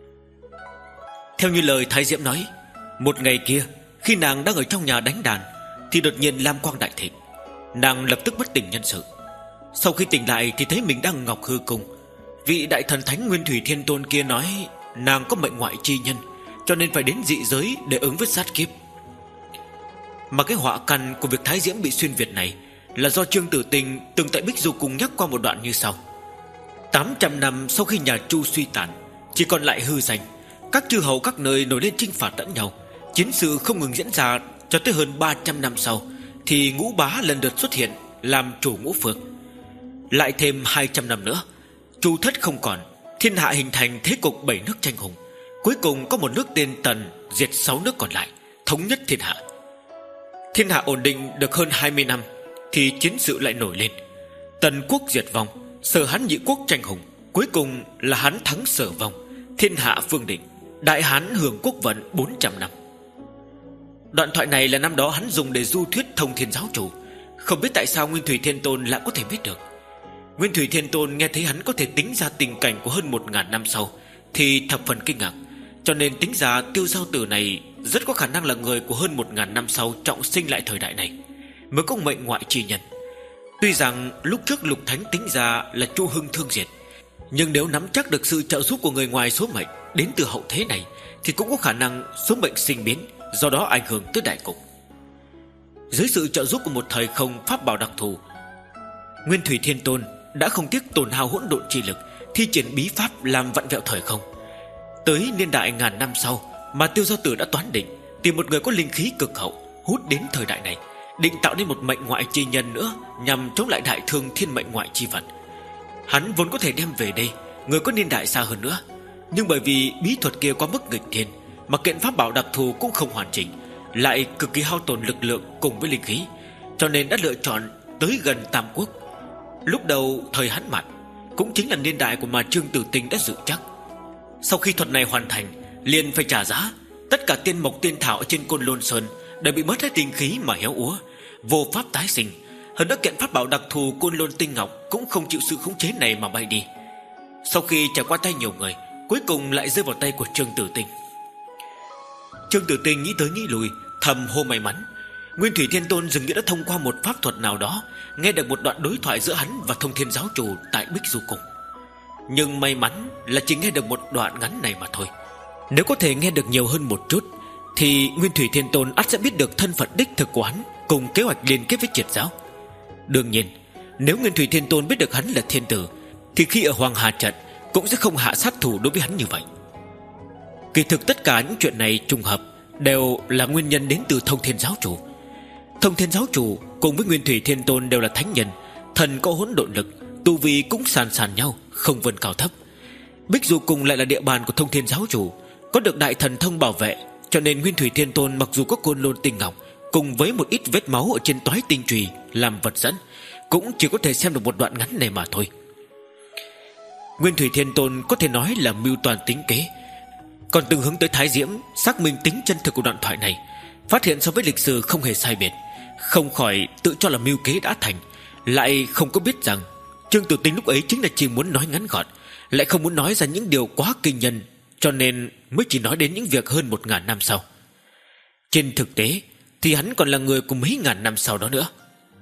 Theo như lời Thái Diễm nói, một ngày kia khi nàng đang ở trong nhà đánh đàn, thì đột nhiên lam quang đại thịnh, nàng lập tức bất tỉnh nhân sự. Sau khi tỉnh lại thì thấy mình đang ở Ngọc Hư Cung. Vị đại thần thánh Nguyên Thủy Thiên Tôn kia nói nàng có mệnh ngoại chi nhân, cho nên phải đến dị giới để ứng với sát kiếp. Mà cái họa căn của việc Thái Diễm bị xuyên Việt này là do Trương Tử Tinh từng tại Bích Du Cung nhắc qua một đoạn như sau: tám trăm năm sau khi nhà Chu suy tàn, chỉ còn lại hư danh. Các chư hầu các nơi nổi lên chinh phạt lẫn nhau, chiến sự không ngừng diễn ra. Cho tới hơn ba trăm năm sau thì Ngũ Bá lần lượt xuất hiện làm chủ ngũ phương. Lại thêm hai trăm năm nữa, Chu thất không còn, thiên hạ hình thành thế cục bảy nước tranh hùng. Cuối cùng có một nước tên Tần diệt sáu nước còn lại, thống nhất thiên hạ. Thiên hạ ổn định được hơn hai mươi năm thì chiến sự lại nổi lên. Tần quốc diệt vong, Sở Hán nhị quốc tranh hùng. Cuối cùng là Hán thắng Sở vong, thiên hạ phương định, Đại Hán hưởng quốc vận bốn trăm năm. Đoạn thoại này là năm đó hắn dùng để du thuyết Thông Thiên Giáo Chủ. Không biết tại sao Nguyên Thủy Thiên Tôn lại có thể biết được. Nguyên Thủy Thiên Tôn nghe thấy hắn có thể tính ra tình cảnh của hơn một ngàn năm sau thì thập phần kinh ngạc. Cho nên tính ra Tiêu Giao Tử này rất có khả năng là người của hơn một ngàn năm sau trọng sinh lại thời đại này, mới có mệnh ngoại chi nhân. Tuy rằng lúc trước Lục Thánh tính ra là Chu Hưng thương diệt, nhưng nếu nắm chắc được sự trợ giúp của người ngoài số mệnh đến từ hậu thế này thì cũng có khả năng số mệnh sinh biến, do đó ảnh hưởng tới đại cục. Dưới sự trợ giúp của một thời không pháp bảo đặc thù, Nguyên Thủy Thiên Tôn đã không tiếc tổn hao hỗn độn chi lực, thi triển bí pháp làm vặn vẹo thời không. Tới niên đại ngàn năm sau mà Tiêu Giao Tử đã toán định tìm một người có linh khí cực hậu hút đến thời đại này, định tạo nên một mệnh ngoại chi nhân nữa nhằm chống lại đại thương thiên mệnh ngoại chi vật. Hắn vốn có thể đem về đây người có niên đại xa hơn nữa, nhưng bởi vì bí thuật kia quá mức nghịch thiên, mà kiện pháp bảo đặc thù cũng không hoàn chỉnh, lại cực kỳ hao tổn lực lượng cùng với linh khí, cho nên đã lựa chọn tới gần Tam Quốc. Lúc đầu thời Hán Mạn cũng chính là niên đại của mà Trương Tử Tinh đã dự chắc. Sau khi thuật này hoàn thành, liền phải trả giá. Tất cả tiên mộc tiên thảo ở trên Côn Lôn Sơn đều bị mất hết linh khí mà héo úa, vô pháp tái sinh. Hơn nữa kiện pháp bảo đặc thù Côn Lôn Tinh Ngọc cũng không chịu sự khống chế này mà bay đi. Sau khi trải qua tay nhiều người, cuối cùng lại rơi vào tay của Trương Tử Tinh. Trương Tử Tinh nghĩ tới nghĩ lui, thầm hô may mắn. Nguyên Thủy Thiên Tôn dường như đã thông qua một pháp thuật nào đó nghe được một đoạn đối thoại giữa hắn và Thông Thiên Giáo Chủ tại Bích Du Cung. Nhưng may mắn là chỉ nghe được một đoạn ngắn này mà thôi. Nếu có thể nghe được nhiều hơn một chút thì Nguyên Thủy Thiên Tôn ắt sẽ biết được thân phận đích thực của hắn cùng kế hoạch liên kết với Triệt Giáo. Đương nhiên, nếu Nguyên Thủy Thiên Tôn biết được hắn là thiên tử thì khi ở Hoàng Hà trận cũng sẽ không hạ sát thủ đối với hắn như vậy. Kỳ thực tất cả những chuyện này trùng hợp đều là nguyên nhân đến từ Thông Thiên Giáo Chủ. Thông Thiên Giáo Chủ cùng với Nguyên Thủy Thiên Tôn đều là thánh nhân, thần có hỗn độn lực, tu vi cũng sàn sàn nhau, không vân cao thấp. Bích Du Cung lại là địa bàn của Thông Thiên Giáo Chủ, có được đại thần thông bảo vệ, cho nên Nguyên Thủy Thiên Tôn mặc dù có Côn Lôn Tinh Ngọc cùng với một ít vết máu ở trên toái tinh chùy làm vật dẫn, cũng chỉ có thể xem được một đoạn ngắn này mà thôi. Nguyên Thủy Thiên Tôn có thể nói là mưu toàn tính kế, còn từng hướng tới Thái Diễm xác minh tính chân thực của đoạn thoại này, phát hiện so với lịch sử không hề sai biệt, không khỏi tự cho là mưu kế đã thành, lại không có biết rằng Trương Tử Tinh lúc ấy chính là chỉ muốn nói ngắn gọn, lại không muốn nói ra những điều quá kinh nhân, cho nên mới chỉ nói đến những việc hơn một ngàn năm sau. Trên thực tế thì hắn còn là người của mấy ngàn năm sau đó nữa.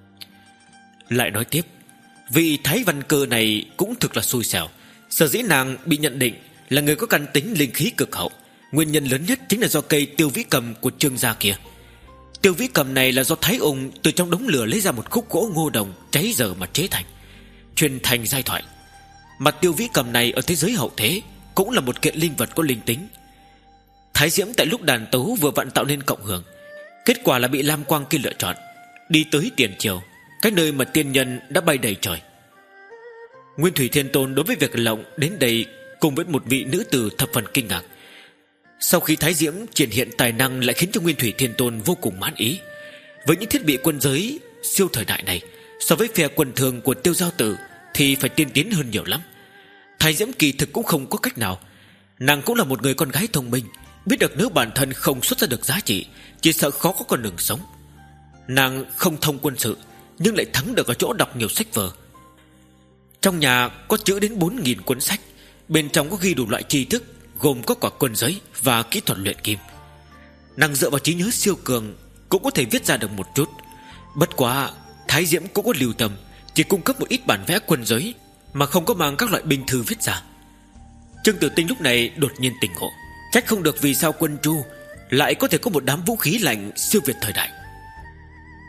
Lại nói tiếp, vị Thái Văn Cơ này cũng thực là xui xẻo. Sở dĩ nàng bị nhận định là người có căn tính linh khí cực hậu, nguyên nhân lớn nhất chính là do cây tiêu vĩ cầm của Trương gia kia. Tiêu vĩ cầm này là do Thái Ung từ trong đống lửa lấy ra một khúc gỗ ngô đồng cháy dở mà chế thành, truyền thành giai thoại. Mà tiêu vĩ cầm này ở thế giới hậu thế cũng là một kiện linh vật có linh tính. Thái Diễm tại lúc đàn tấu vừa vặn tạo nên cộng hưởng, kết quả là bị Lam Quang kia lựa chọn, đi tới tiền triều, cái nơi mà tiên nhân đã bay đầy trời. Nguyên Thủy Thiên Tôn đối với việc lộng đến đây cùng với một vị nữ tử thập phần kinh ngạc. Sau khi Thái Diễm triển hiện tài năng lại khiến cho Nguyên Thủy Thiên Tôn vô cùng mãn ý. Với những thiết bị quân giới siêu thời đại này, so với phe quân thường của Tiêu Giao Tử thì phải tiên tiến hơn nhiều lắm. Thái Diễm kỳ thực cũng không có cách nào. Nàng cũng là một người con gái thông minh, biết được nếu bản thân không xuất ra được giá trị, chỉ sợ khó có con đường sống. Nàng không thông quân sự, nhưng lại thắng được ở chỗ đọc nhiều sách vở. Trong nhà có chứa đến bốn nghìn cuốn sách, bên trong có ghi đủ loại tri thức, gồm có quả quân giới và kỹ thuật luyện kim. Nàng dựa vào trí nhớ siêu cường cũng có thể viết ra được một chút. Bất quá Thái Diễm cũng có lưu tâm, chỉ cung cấp một ít bản vẽ quân giới mà không có mang các loại binh thư viết ra. Trương Tử Tinh lúc này đột nhiên tỉnh ngộ, trách không được vì sao quân Chu lại có thể có một đám vũ khí lạnh siêu việt thời đại.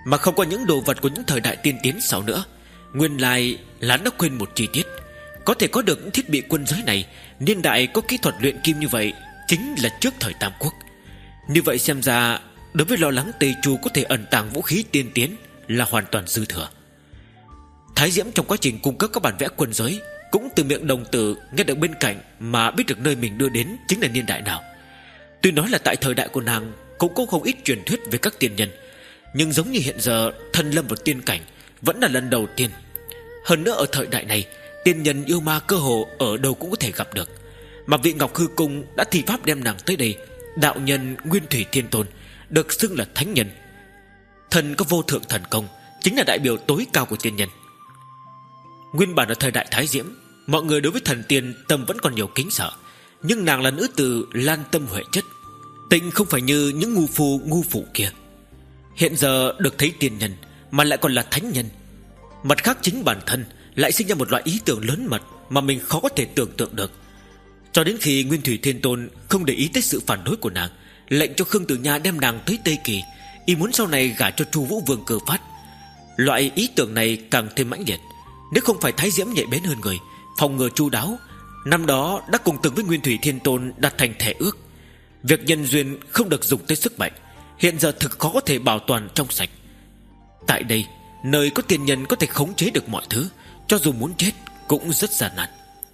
Mà không có những đồ vật của những thời đại tiên tiến sau nữa. Nguyên lai là nó quên một chi tiết. Có thể có được những thiết bị quân giới này, niên đại có kỹ thuật luyện kim như vậy chính là trước thời Tam Quốc. Như vậy xem ra, đối với lo lắng Tây Chu có thể ẩn tàng vũ khí tiên tiến là hoàn toàn dư thừa. Thái Diễm trong quá trình cung cấp các bản vẽ quân giới cũng từ miệng đồng tử nghe được bên cạnh mà biết được nơi mình đưa đến chính là niên đại nào. Tuy nói là tại thời đại của nàng cũng có không ít truyền thuyết về các tiên nhân, nhưng giống như hiện giờ thân lâm vào tiên cảnh vẫn là lần đầu tiên. Hơn nữa ở thời đại này, tiên nhân yêu ma cơ hồ ở đâu cũng có thể gặp được. Mà vị Ngọc Hư Cung đã thi pháp đem nàng tới đây, đạo nhân Nguyên Thủy Thiên Tôn được xưng là thánh nhân. Thần có vô thượng thần công, chính là đại biểu tối cao của tiên nhân. Nguyên bản ở thời đại Thái Diễm, mọi người đối với thần tiên tâm vẫn còn nhiều kính sợ. Nhưng nàng là nữ tử lan tâm huệ chất, tịnh không phải như những ngu phu ngu phụ kia. Hiện giờ được thấy tiên nhân mà lại còn là thánh nhân. Mặt khác chính bản thân lại sinh ra một loại ý tưởng lớn mật mà mình khó có thể tưởng tượng được. Cho đến khi Nguyên Thủy Thiên Tôn không để ý tới sự phản đối của nàng, lệnh cho Khương Tử Nha đem nàng tới Tây Kỳ, ý muốn sau này gả cho Chu Vũ Vương Cơ Phát. Loại ý tưởng này càng thêm mãnh liệt. Nếu không phải Thái Diễm nhạy bén hơn người, phòng ngừa chu đáo, năm đó đã cùng từng với Nguyên Thủy Thiên Tôn đặt thành thể ước, việc nhân duyên không được dùng tới sức mạnh, hiện giờ thực khó có thể bảo toàn trong sạch. Tại đây, nơi có tiên nhân có thể khống chế được mọi thứ, cho dù muốn chết cũng rất gian nan.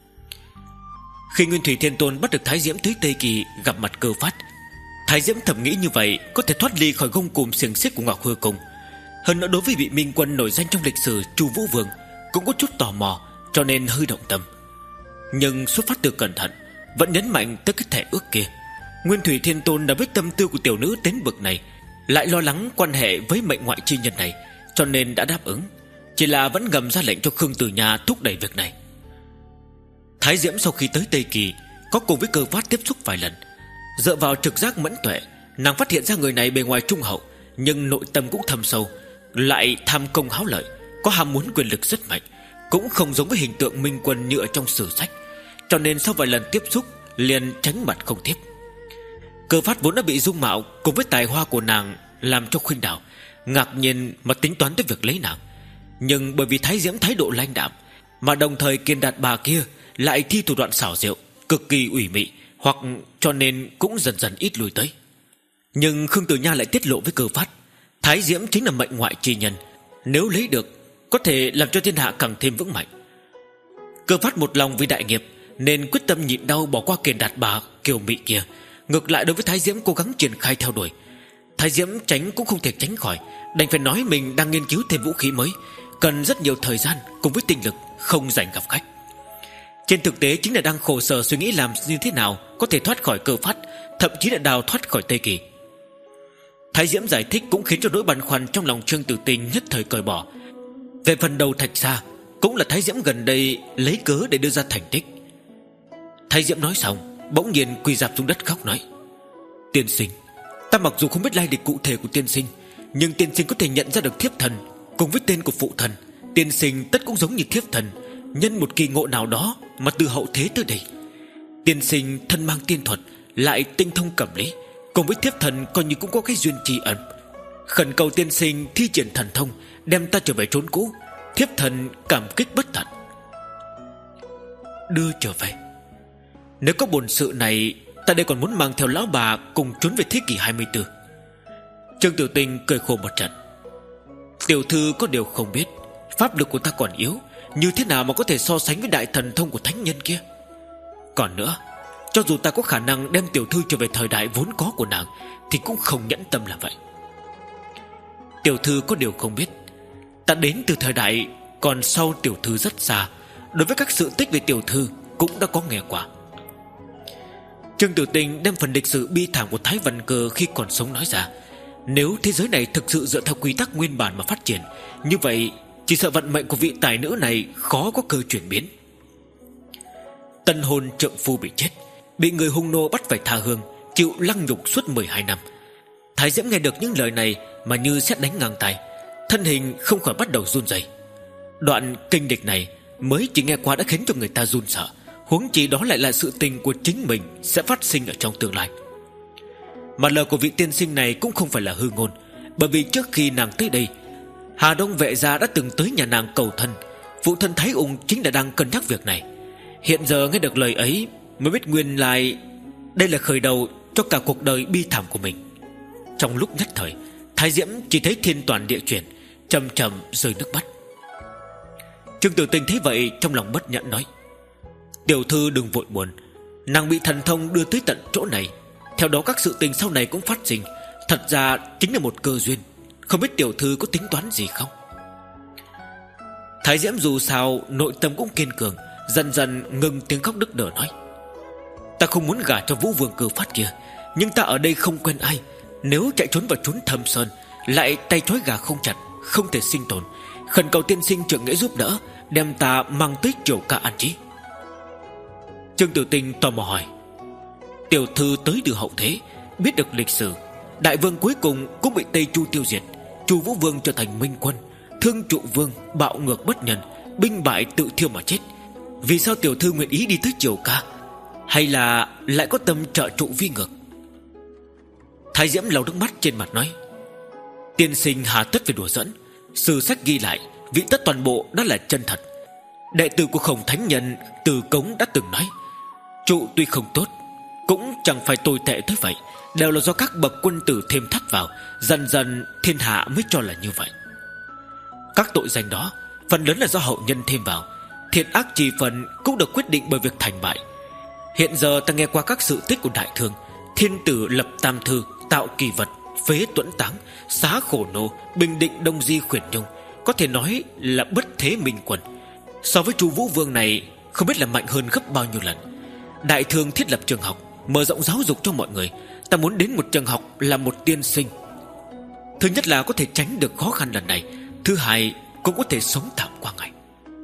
Khi Nguyên Thủy Thiên Tôn bắt được Thái Diễm tới Tây Kỳ gặp mặt Cơ Phát, Thái Diễm thầm nghĩ như vậy có thể thoát ly khỏi gông cùm xiềng xích của Ngọc Hư Cung. Hơn nữa đối với vị minh quân nổi danh trong lịch sử Chu Vũ Vương cũng có chút tò mò, cho nên hơi động tâm. Nhưng xuất phát từ cẩn thận, vẫn nhấn mạnh tới cái thẻ ước kia. Nguyên Thủy Thiên Tôn đã biết tâm tư của tiểu nữ đến bậc này, lại lo lắng quan hệ với mệnh ngoại chi nhân này, cho nên đã đáp ứng. Chỉ là vẫn ngầm ra lệnh cho Khương Tử Nha thúc đẩy việc này. Thái Diễm sau khi tới Tây Kỳ có cùng với Cơ Phát tiếp xúc vài lần. Dựa vào trực giác mẫn tuệ, nàng phát hiện ra người này bề ngoài trung hậu, nhưng nội tâm cũng thâm sâu, lại tham công háo lợi, có ham muốn quyền lực rất mạnh, cũng không giống với hình tượng minh quân như ở trong sử sách. Cho nên sau vài lần tiếp xúc liền tránh mặt không tiếp. Cơ Phát vốn đã bị dung mạo cùng với tài hoa của nàng làm cho khuynh đảo, ngạc nhiên mà tính toán tới việc lấy nàng. Nhưng bởi vì Thái Diễm thái độ lãnh đạm, mà đồng thời Kiền Đạt bà kia lại thi thủ đoạn xảo diệu, cực kỳ ủy mị, hoặc cho nên cũng dần dần ít lùi tới. Nhưng Khương Tử Nha lại tiết lộ với Cơ Phát, Thái Diễm chính là mệnh ngoại chi nhân, nếu lấy được có thể làm cho thiên hạ càng thêm vững mạnh. Cơ Phát một lòng vì đại nghiệp nên quyết tâm nhịn đau bỏ qua Kiền Đạt bà kiều mị kia. Ngược lại đối với Thái Diễm cố gắng triển khai theo đuổi. Thái Diễm tránh cũng không thể tránh khỏi, đành phải nói mình đang nghiên cứu thêm vũ khí mới, cần rất nhiều thời gian cùng với tinh lực, không rảnh gặp khách. Trên thực tế chính là đang khổ sở suy nghĩ làm như thế nào có thể thoát khỏi Cơ Phát, thậm chí là đào thoát khỏi Tây Kỳ. Thái Diễm giải thích cũng khiến cho nỗi băn khoăn trong lòng Trương Tử Tinh nhất thời cởi bỏ. Về phần đầu Thạch Sa cũng là Thái Diễm gần đây lấy cớ để đưa ra thành tích. Thái Diễm nói xong bỗng nhiên quỳ rạp xuống đất khóc nói: Tiên sinh, ta mặc dù không biết lai lịch cụ thể của tiên sinh, nhưng tiên sinh có thể nhận ra được thiếp thần cùng với tên của phụ thần. Tiên sinh tất cũng giống như thiếp thần, nhân một kỳ ngộ nào đó mà từ hậu thế tới đây. Tiên sinh thân mang tiên thuật, lại tinh thông cẩm lý, cùng với thiếp thần coi như cũng có cái duyên tri ẩn. Khẩn cầu tiên sinh thi triển thần thông, đem ta trở về trốn cũ. Thiếp thần cảm kích bất tận. Đưa trở về? Nếu có bổn sự này, ta đây còn muốn mang theo lão bà cùng trốn về thế kỷ hai mươi tư. Trương Tử Tinh cười khổ một trận. Tiểu thư có điều không biết, pháp lực của ta còn yếu, như thế nào mà có thể so sánh với đại thần thông của thánh nhân kia. Còn nữa, cho dù ta có khả năng đem tiểu thư trở về thời đại vốn có của nàng, thì cũng không nhẫn tâm làm vậy. Tiểu thư có điều không biết, ta đến từ thời đại còn sau tiểu thư rất xa, đối với các sự tích về tiểu thư cũng đã có nghe qua. Trương Tử Tinh đem phần lịch sử bi thảm của Thái Văn Cơ khi còn sống nói ra. Nếu thế giới này thực sự dựa theo quy tắc nguyên bản mà phát triển, như vậy chỉ sợ vận mệnh của vị tài nữ này khó có cơ chuyển biến. Tân hôn trượng phu bị chết, bị người hung nô bắt phải tha hương, chịu lăng nhục suốt mười hai năm. Thái Diễm nghe được những lời này mà như sét đánh ngang tai, thân hình không khỏi bắt đầu run rẩy. Đoạn kinh địch này mới chỉ nghe qua đã khiến cho người ta run sợ, huống chi đó lại là sự tình của chính mình sẽ phát sinh ở trong tương lai. Mà lời của vị tiên sinh này cũng không phải là hư ngôn, bởi vì trước khi nàng tới đây, Hà Đông vệ gia đã từng tới nhà nàng cầu thân. Phụ thân Thái Ung chính là đang cân nhắc việc này. Hiện giờ nghe được lời ấy mới biết nguyên lai đây là khởi đầu cho cả cuộc đời bi thảm của mình. Trong lúc nhất thời, Thái Diễm chỉ thấy thiên toàn địa chuyển, chậm chậm rơi nước mắt. Trương Tử Tinh thấy vậy trong lòng bất nhẫn nói: Tiểu thư đừng vội buồn, nàng bị thần thông đưa tới tận chỗ này, theo đó các sự tình sau này cũng phát sinh. Thật ra chính là một cơ duyên. Không biết tiểu thư có tính toán gì không? Thái Diễm dù sao nội tâm cũng kiên cường, dần dần ngừng tiếng khóc nức nở nói: Ta không muốn gả cho Vũ Vương Cử Phát kia, nhưng ta ở đây không quen ai. Nếu chạy trốn vào trốn thâm sơn, lại tay trói gà không chặt, không thể sinh tồn. Khẩn cầu tiên sinh trượng nghĩa giúp đỡ, đem ta mang tới Triều Ca an trí. Trương Tử Tinh tò mò hỏi: Tiểu thư tới từ hậu thế, biết được lịch sử. Đại vương cuối cùng cũng bị Tây Chu tiêu diệt, Chu Vũ Vương trở thành minh quân, Thương Trụ Vương bạo ngược bất nhân, binh bại tự thiêu mà chết. Vì sao tiểu thư nguyện ý đi tới Triều Ca? Hay là lại có tâm trợ trụ vi ngược? Thái Diễm lau nước mắt trên mặt nói: Tiên sinh hà tất phải đùa giỡn. Sử sách ghi lại, vị tất toàn bộ đó là chân thật. Đệ tử của Khổng Thánh Nhân Từ Cống đã từng nói: Trụ tuy không tốt, cũng chẳng phải tồi tệ tới vậy. Đều là do các bậc quân tử thêm thắt vào, dần dần thiên hạ mới cho là như vậy. Các tội danh đó phần lớn là do hậu nhân thêm vào. Thiện ác chi phần cũng được quyết định bởi việc thành bại. Hiện giờ ta nghe qua các sự tích của Đại Thương, thiên tử lập tam thư, tạo kỳ vật, phế tuẫn táng, xá khổ nô, bình định đông di khuyển nhung, có thể nói là bất thế minh quân. So với Chu Vũ Vương này không biết là mạnh hơn gấp bao nhiêu lần. Đại Thương thiết lập trường học, mở rộng giáo dục cho mọi người. Ta muốn đến một trường học là một tiên sinh. Thứ nhất là có thể tránh được khó khăn lần này, thứ hai cũng có thể sống tạm qua ngày.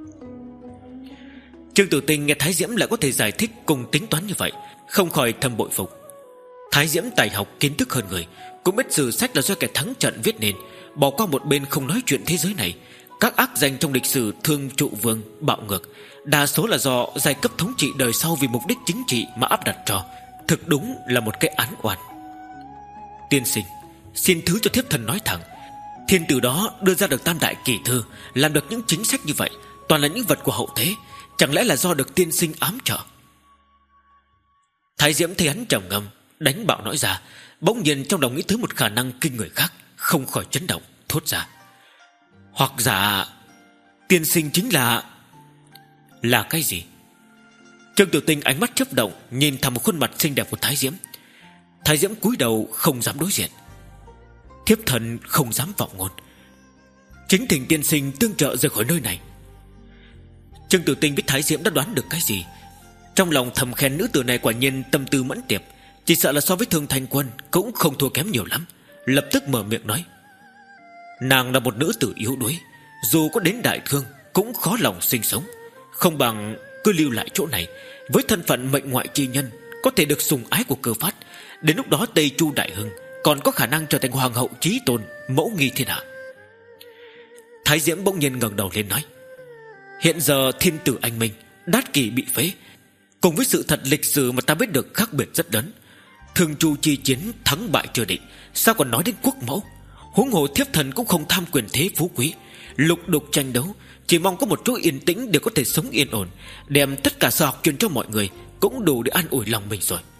Trương Tử Tinh nghe Thái Diễm lại có thể giải thích cùng tính toán như vậy, không khỏi thầm bội phục. Thái Diễm tài học kiến thức hơn người, cũng biết sử sách là do kẻ thắng trận viết nên, bỏ qua một bên không nói chuyện thế giới này. Các ác danh trong lịch sử Thương Trụ Vương bạo ngược, đa số là do giai cấp thống trị đời sau vì mục đích chính trị mà áp đặt cho. Thực đúng là một cái án oan. Tiên sinh, xin thứ cho thiếp thần nói thẳng, thiên tử đó đưa ra được tam đại kỳ thư, làm được những chính sách như vậy, toàn là những vật của hậu thế. Chẳng lẽ là do được tiên sinh ám trợ? Thái Diễm thấy hắn trầm ngâm, đánh bạo nói ra, bỗng nhiên trong lòng nghĩ tới một khả năng kinh người khác, không khỏi chấn động, thốt ra: Hoặc giả tiên sinh chính là... Là cái gì? Trương Tử Tinh ánh mắt chớp động, nhìn thẳng một khuôn mặt xinh đẹp của Thái Diễm. Thái Diễm cúi đầu không dám đối diện. Thiếp thần không dám vọng ngôn, chính thỉnh tiên sinh tương trợ rời khỏi nơi này. Trương Tử Tinh biết Thái Diễm đã đoán được cái gì, trong lòng thầm khen nữ tử này quả nhiên tâm tư mẫn tiệp, chỉ sợ là so với Thương Thanh Quân cũng không thua kém nhiều lắm. Lập tức mở miệng nói: Nàng là một nữ tử yếu đuối, dù có đến Đại Thương cũng khó lòng sinh sống. Không bằng cứ lưu lại chỗ này, với thân phận mệnh ngoại chi nhân, có thể được sủng ái của Cơ Phát. Đến lúc đó Tây Chu đại hưng, còn có khả năng trở thành hoàng hậu chí tôn, mẫu nghi thiên hạ. Thái Diễm bỗng nhiên ngẩng đầu lên nói: Hiện giờ thiên tử anh minh, Đát Kỷ bị phế, cùng với sự thật lịch sử mà ta biết được khác biệt rất lớn. Thương Chu chi chiến thắng bại chưa định, sao còn nói đến quốc mẫu? Huống hồ thiếp thần cũng không tham quyền thế phú quý, lục đục tranh đấu, chỉ mong có một chỗ yên tĩnh để có thể sống yên ổn, đem tất cả sở học truyền cho mọi người, cũng đủ để an ủi lòng mình rồi.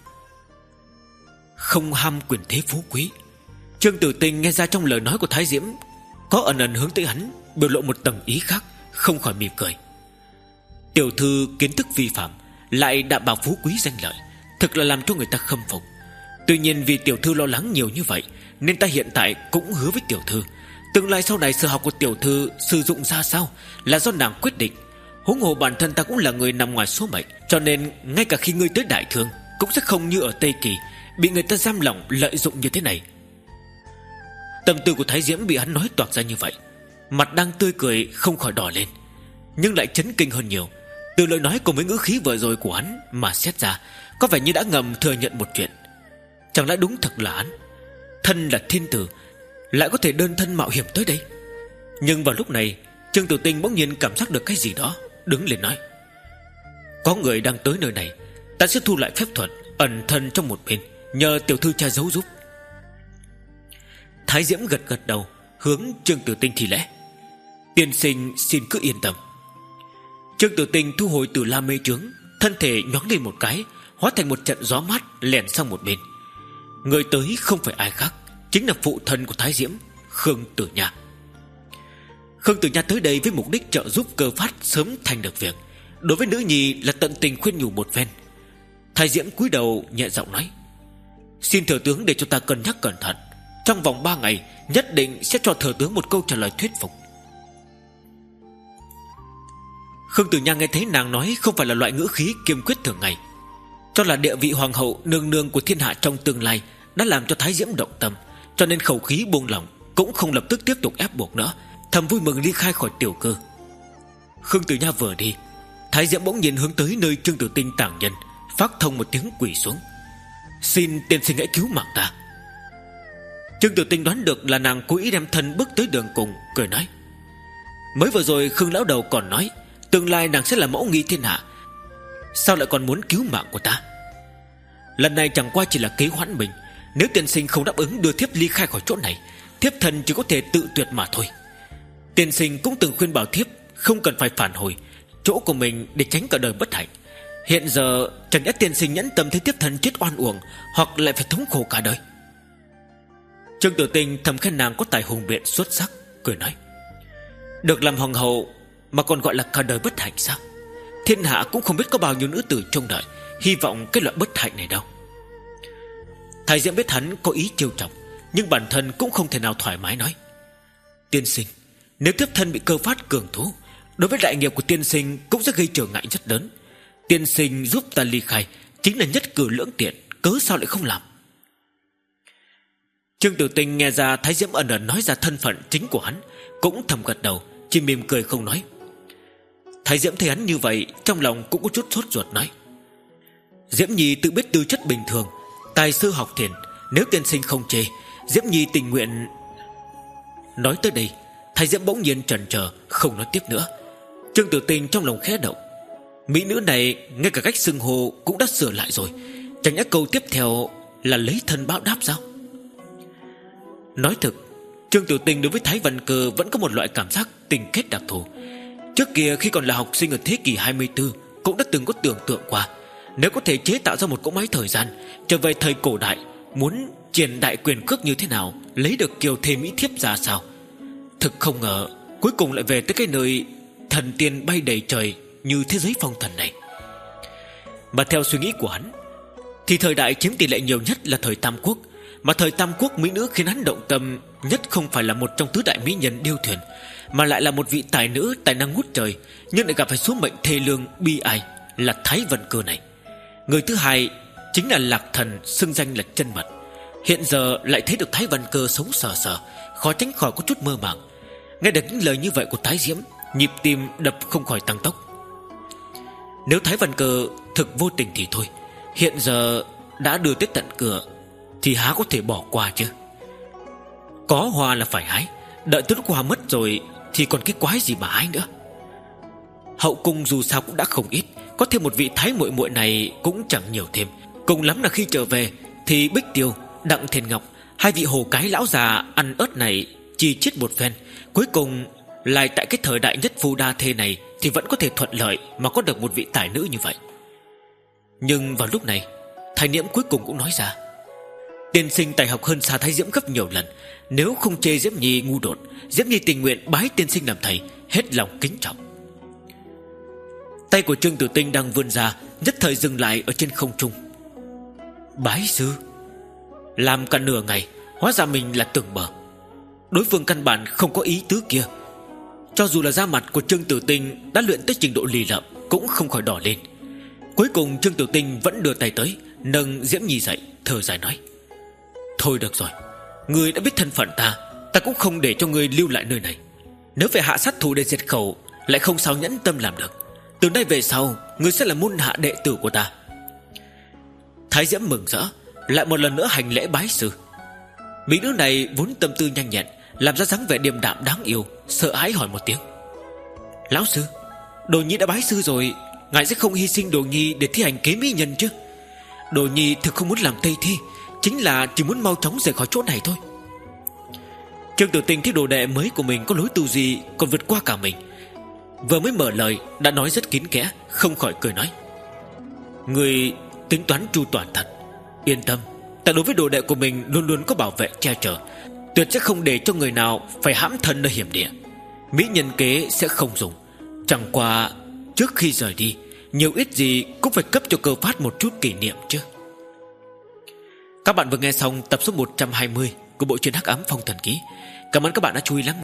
Không ham quyền thế phú quý. Trương Tử Tinh nghe ra trong lời nói của Thái Diễm có ẩn ẩn hướng tới hắn, biểu lộ một tầng ý khác, không khỏi mỉm cười. Tiểu thư kiến thức vi phạm, lại đạm bạc phú quý danh lợi, thực là làm cho người ta khâm phục. Tuy nhiên vì tiểu thư lo lắng nhiều như vậy, nên ta hiện tại cũng hứa với tiểu thư, tương lai sau này sở học của tiểu thư sử dụng ra sao là do nàng quyết định. Huống hồ bản thân ta cũng là người nằm ngoài số mệnh, cho nên ngay cả khi ngươi tới Đại Thương cũng sẽ không như ở Tây Kỳ bị người ta giam lỏng lợi dụng như thế này. Tâm tư của Thái Diễm bị hắn nói toạc ra như vậy, mặt đang tươi cười không khỏi đỏ lên, nhưng lại chấn kinh hơn nhiều. Từ lời nói cùng với ngữ khí vừa rồi của hắn mà xét ra, có vẻ như đã ngầm thừa nhận một chuyện. Chẳng lẽ đúng thật là hắn, thân là thiên tử, lại có thể đơn thân mạo hiểm tới đây? Nhưng vào lúc này, Trương Tử Tinh bỗng nhiên cảm giác được cái gì đó, đứng lên nói: Có người đang tới nơi này, ta sẽ thu lại phép thuật, ẩn thân trong một bên, nhờ tiểu thư cha giấu giúp. Thái Diễm gật gật đầu, hướng Trương Tử Tinh thì lễ: Tiên sinh xin cứ yên tâm. Trương Tử Tinh thu hồi Tử La mê chướng, thân thể nhoáng lên một cái, hóa thành một trận gió mát lẻn sang một bên. Người tới không phải ai khác, chính là phụ thân của Thái Diễm, Khương Tử Nha. Khương Tử Nha tới đây với mục đích trợ giúp Cơ Phát sớm thành được việc. Đối với nữ nhi là tận tình khuyên nhủ một phen. Thái Diễm cúi đầu nhẹ giọng nói: xin thừa tướng để cho ta cân nhắc cẩn thận. Trong vòng ba ngày nhất định sẽ cho thừa tướng một câu trả lời thuyết phục. Khương Tử Nha nghe thấy nàng nói không phải là loại ngữ khí kiên quyết thường ngày, cho là địa vị hoàng hậu nương nương của thiên hạ trong tương lai đã làm cho Thái Diễm động tâm, cho nên khẩu khí buông lỏng, cũng không lập tức tiếp tục ép buộc nữa, thầm vui mừng ly khai khỏi tiểu cơ. Khương Tử Nha vừa đi, Thái Diễm bỗng nhiên hướng tới nơi Trương Tử Tinh tàng nhân, phát thông một tiếng quỳ xuống: xin tiên sinh hãy cứu mạng ta. Trương Tử Tinh đoán được là nàng cố ý đem thân bước tới đường cùng, cười nói: mới vừa rồi Khương lão đầu còn nói tương lai nàng sẽ là mẫu nghi thiên hạ, sao lại còn muốn cứu mạng của ta? Lần này chẳng qua chỉ là kế hoãn mình. Nếu tiên sinh không đáp ứng đưa thiếp ly khai khỏi chỗ này, thiếp thân chỉ có thể tự tuyệt mà thôi. Tiên sinh cũng từng khuyên bảo thiếp không cần phải phản hồi chỗ của mình để tránh cả đời bất hạnh. Hiện giờ chẳng lẽ tiên sinh nhẫn tâm thấy thiếp thân chết oan uổng, hoặc lại phải thống khổ cả đời? Trương Tử Tinh thầm khen nàng có tài hùng biện xuất sắc, cười nói: được làm hoàng hậu mà còn gọi là cả đời bất hạnh sao? Thiên hạ cũng không biết có bao nhiêu nữ tử trông đợi hy vọng cái loại bất hạnh này đâu. Thái Diễm biết hắn có ý trêu chọc, nhưng bản thân cũng không thể nào thoải mái nói: tiên sinh, nếu thiếp thân bị Cơ Phát cường thú, đối với đại nghiệp của tiên sinh cũng sẽ gây trở ngại rất lớn. Tiên sinh giúp ta ly khai chính là nhất cử lưỡng tiện, cớ sao lại không làm? Trương Tử Tinh nghe ra Thái Diễm ẩn ẩn nói ra thân phận chính của hắn, cũng thầm gật đầu, chỉ mỉm cười không nói. Thái Diễm thấy hắn như vậy, trong lòng cũng có chút sốt ruột nói: Diễm Nhi tự biết tư chất bình thường, tài sư học thiền, nếu tiên sinh không chê, Diễm Nhi tình nguyện. Nói tới đây, Thái Diễm bỗng nhiên chần chờ, không nói tiếp nữa. Trương Tử Tinh trong lòng khẽ động, mỹ nữ này ngay cả cách xưng hô cũng đã sửa lại rồi, chẳng nhẽ câu tiếp theo là lấy thân báo đáp sao? Nói thực, Trương Tử Tinh đối với Thái Văn Cơ vẫn có một loại cảm giác tình kết đặc thù. Trước kia khi còn là học sinh ở thế kỷ hai mươi tư, cũng đã từng có tưởng tượng qua, nếu có thể chế tạo ra một cỗ máy thời gian trở về thời cổ đại, muốn triển đại quyền cước như thế nào, lấy được kiều thê mỹ thiếp ra sao. Thực không ngờ cuối cùng lại về tới cái nơi thần tiên bay đầy trời như thế giới phong thần này. Mà theo suy nghĩ của hắn thì thời đại chiếm tỷ lệ nhiều nhất là thời Tam Quốc, mà thời Tam Quốc mỹ nữ khiến hắn động tâm nhất không phải là một trong tứ đại mỹ nhân điêu thuyền, mà lại là một vị tài nữ tài năng ngút trời, nhưng lại gặp phải số mệnh thê lương bi ai là Thái Văn Cơ này. Người thứ hai chính là Lạc Thần, xưng danh là Chân Mật. Hiện giờ lại thấy được Thái Văn Cơ sống sờ sờ, khó tránh khỏi có chút mơ màng. Nghe được những lời như vậy của Thái Diễm, nhịp tim đập không khỏi tăng tốc. Nếu Thái Văn Cơ thực vô tình thì thôi, hiện giờ đã đưa tới tận cửa thì há có thể bỏ qua chứ? Có hoa là phải hái, đợi tới lúc hoa mất rồi thì còn cái quái gì mà hái nữa. Hậu cung dù sao cũng đã không ít, có thêm một vị thái muội muội này cũng chẳng nhiều thêm. Cùng lắm là khi trở về thì Bích Tiêu, Đặng Thiền Ngọc, hai vị hồ cái lão già ăn ớt này chỉ chết một phen, cuối cùng lại tại cái thời đại nhất phu đa thê này thì vẫn có thể thuận lợi mà có được một vị tài nữ như vậy. Nhưng vào lúc này, Thái Niệm cuối cùng cũng nói ra: tiên sinh tài học hơn xa Thái Diễm gấp nhiều lần, nếu không chê Diễm Nhi ngu đột, Diễm Nhi tình nguyện bái tiên sinh làm thầy, hết lòng kính trọng. Tay của Trương Tử Tinh đang vươn ra, nhất thời dừng lại ở trên không trung. Bái sư? Làm cả nửa ngày, hóa ra mình là tưởng bờ. Đối phương căn bản không có ý tứ kia. Cho dù là da mặt của Trương Tử Tinh đã luyện tới trình độ lì lợm, cũng không khỏi đỏ lên. Cuối cùng Trương Tử Tinh vẫn đưa tay tới, nâng Diễm Nhi dậy, thở dài nói: thôi được rồi, ngươi đã biết thân phận ta, ta cũng không để cho ngươi lưu lại nơi này. Nếu phải hạ sát thủ để diệt khẩu, lại không sao nhẫn tâm làm được. Từ nay về sau, ngươi sẽ là môn hạ đệ tử của ta. Thái Diễm mừng rỡ, lại một lần nữa hành lễ bái sư. Mỹ nữ này vốn tâm tư nhanh nhẹn, làm ra dáng vẻ điềm đạm đáng yêu, sợ hãi hỏi một tiếng: lão sư, Đồ Nhi đã bái sư rồi, ngài sẽ không hy sinh Đồ Nhi để thi hành kế mỹ nhân chứ? Đồ Nhi thực không muốn làm tây thi, chính là chỉ muốn mau chóng rời khỏi chỗ này thôi. Trương Tử Tinh thấy đồ đệ mới của mình có lối tu duy còn vượt qua cả mình. Vừa mới mở lời đã nói rất kín kẽ, không khỏi cười nói: người tính toán chu toàn thật. Yên tâm, ta đối với đồ đệ của mình luôn luôn có bảo vệ che chở, tuyệt sẽ không để cho người nào phải hãm thân nơi hiểm địa. Mỹ nhân kế sẽ không dùng. Chẳng qua trước khi rời đi, nhiều ít gì cũng phải cấp cho Cơ Phát một chút kỷ niệm chứ. Các bạn vừa nghe xong tập số một trăm hai mươi của bộ truyện Hắc Ám Phong Thần Ký. Cảm ơn các bạn đã chú ý lắng nghe.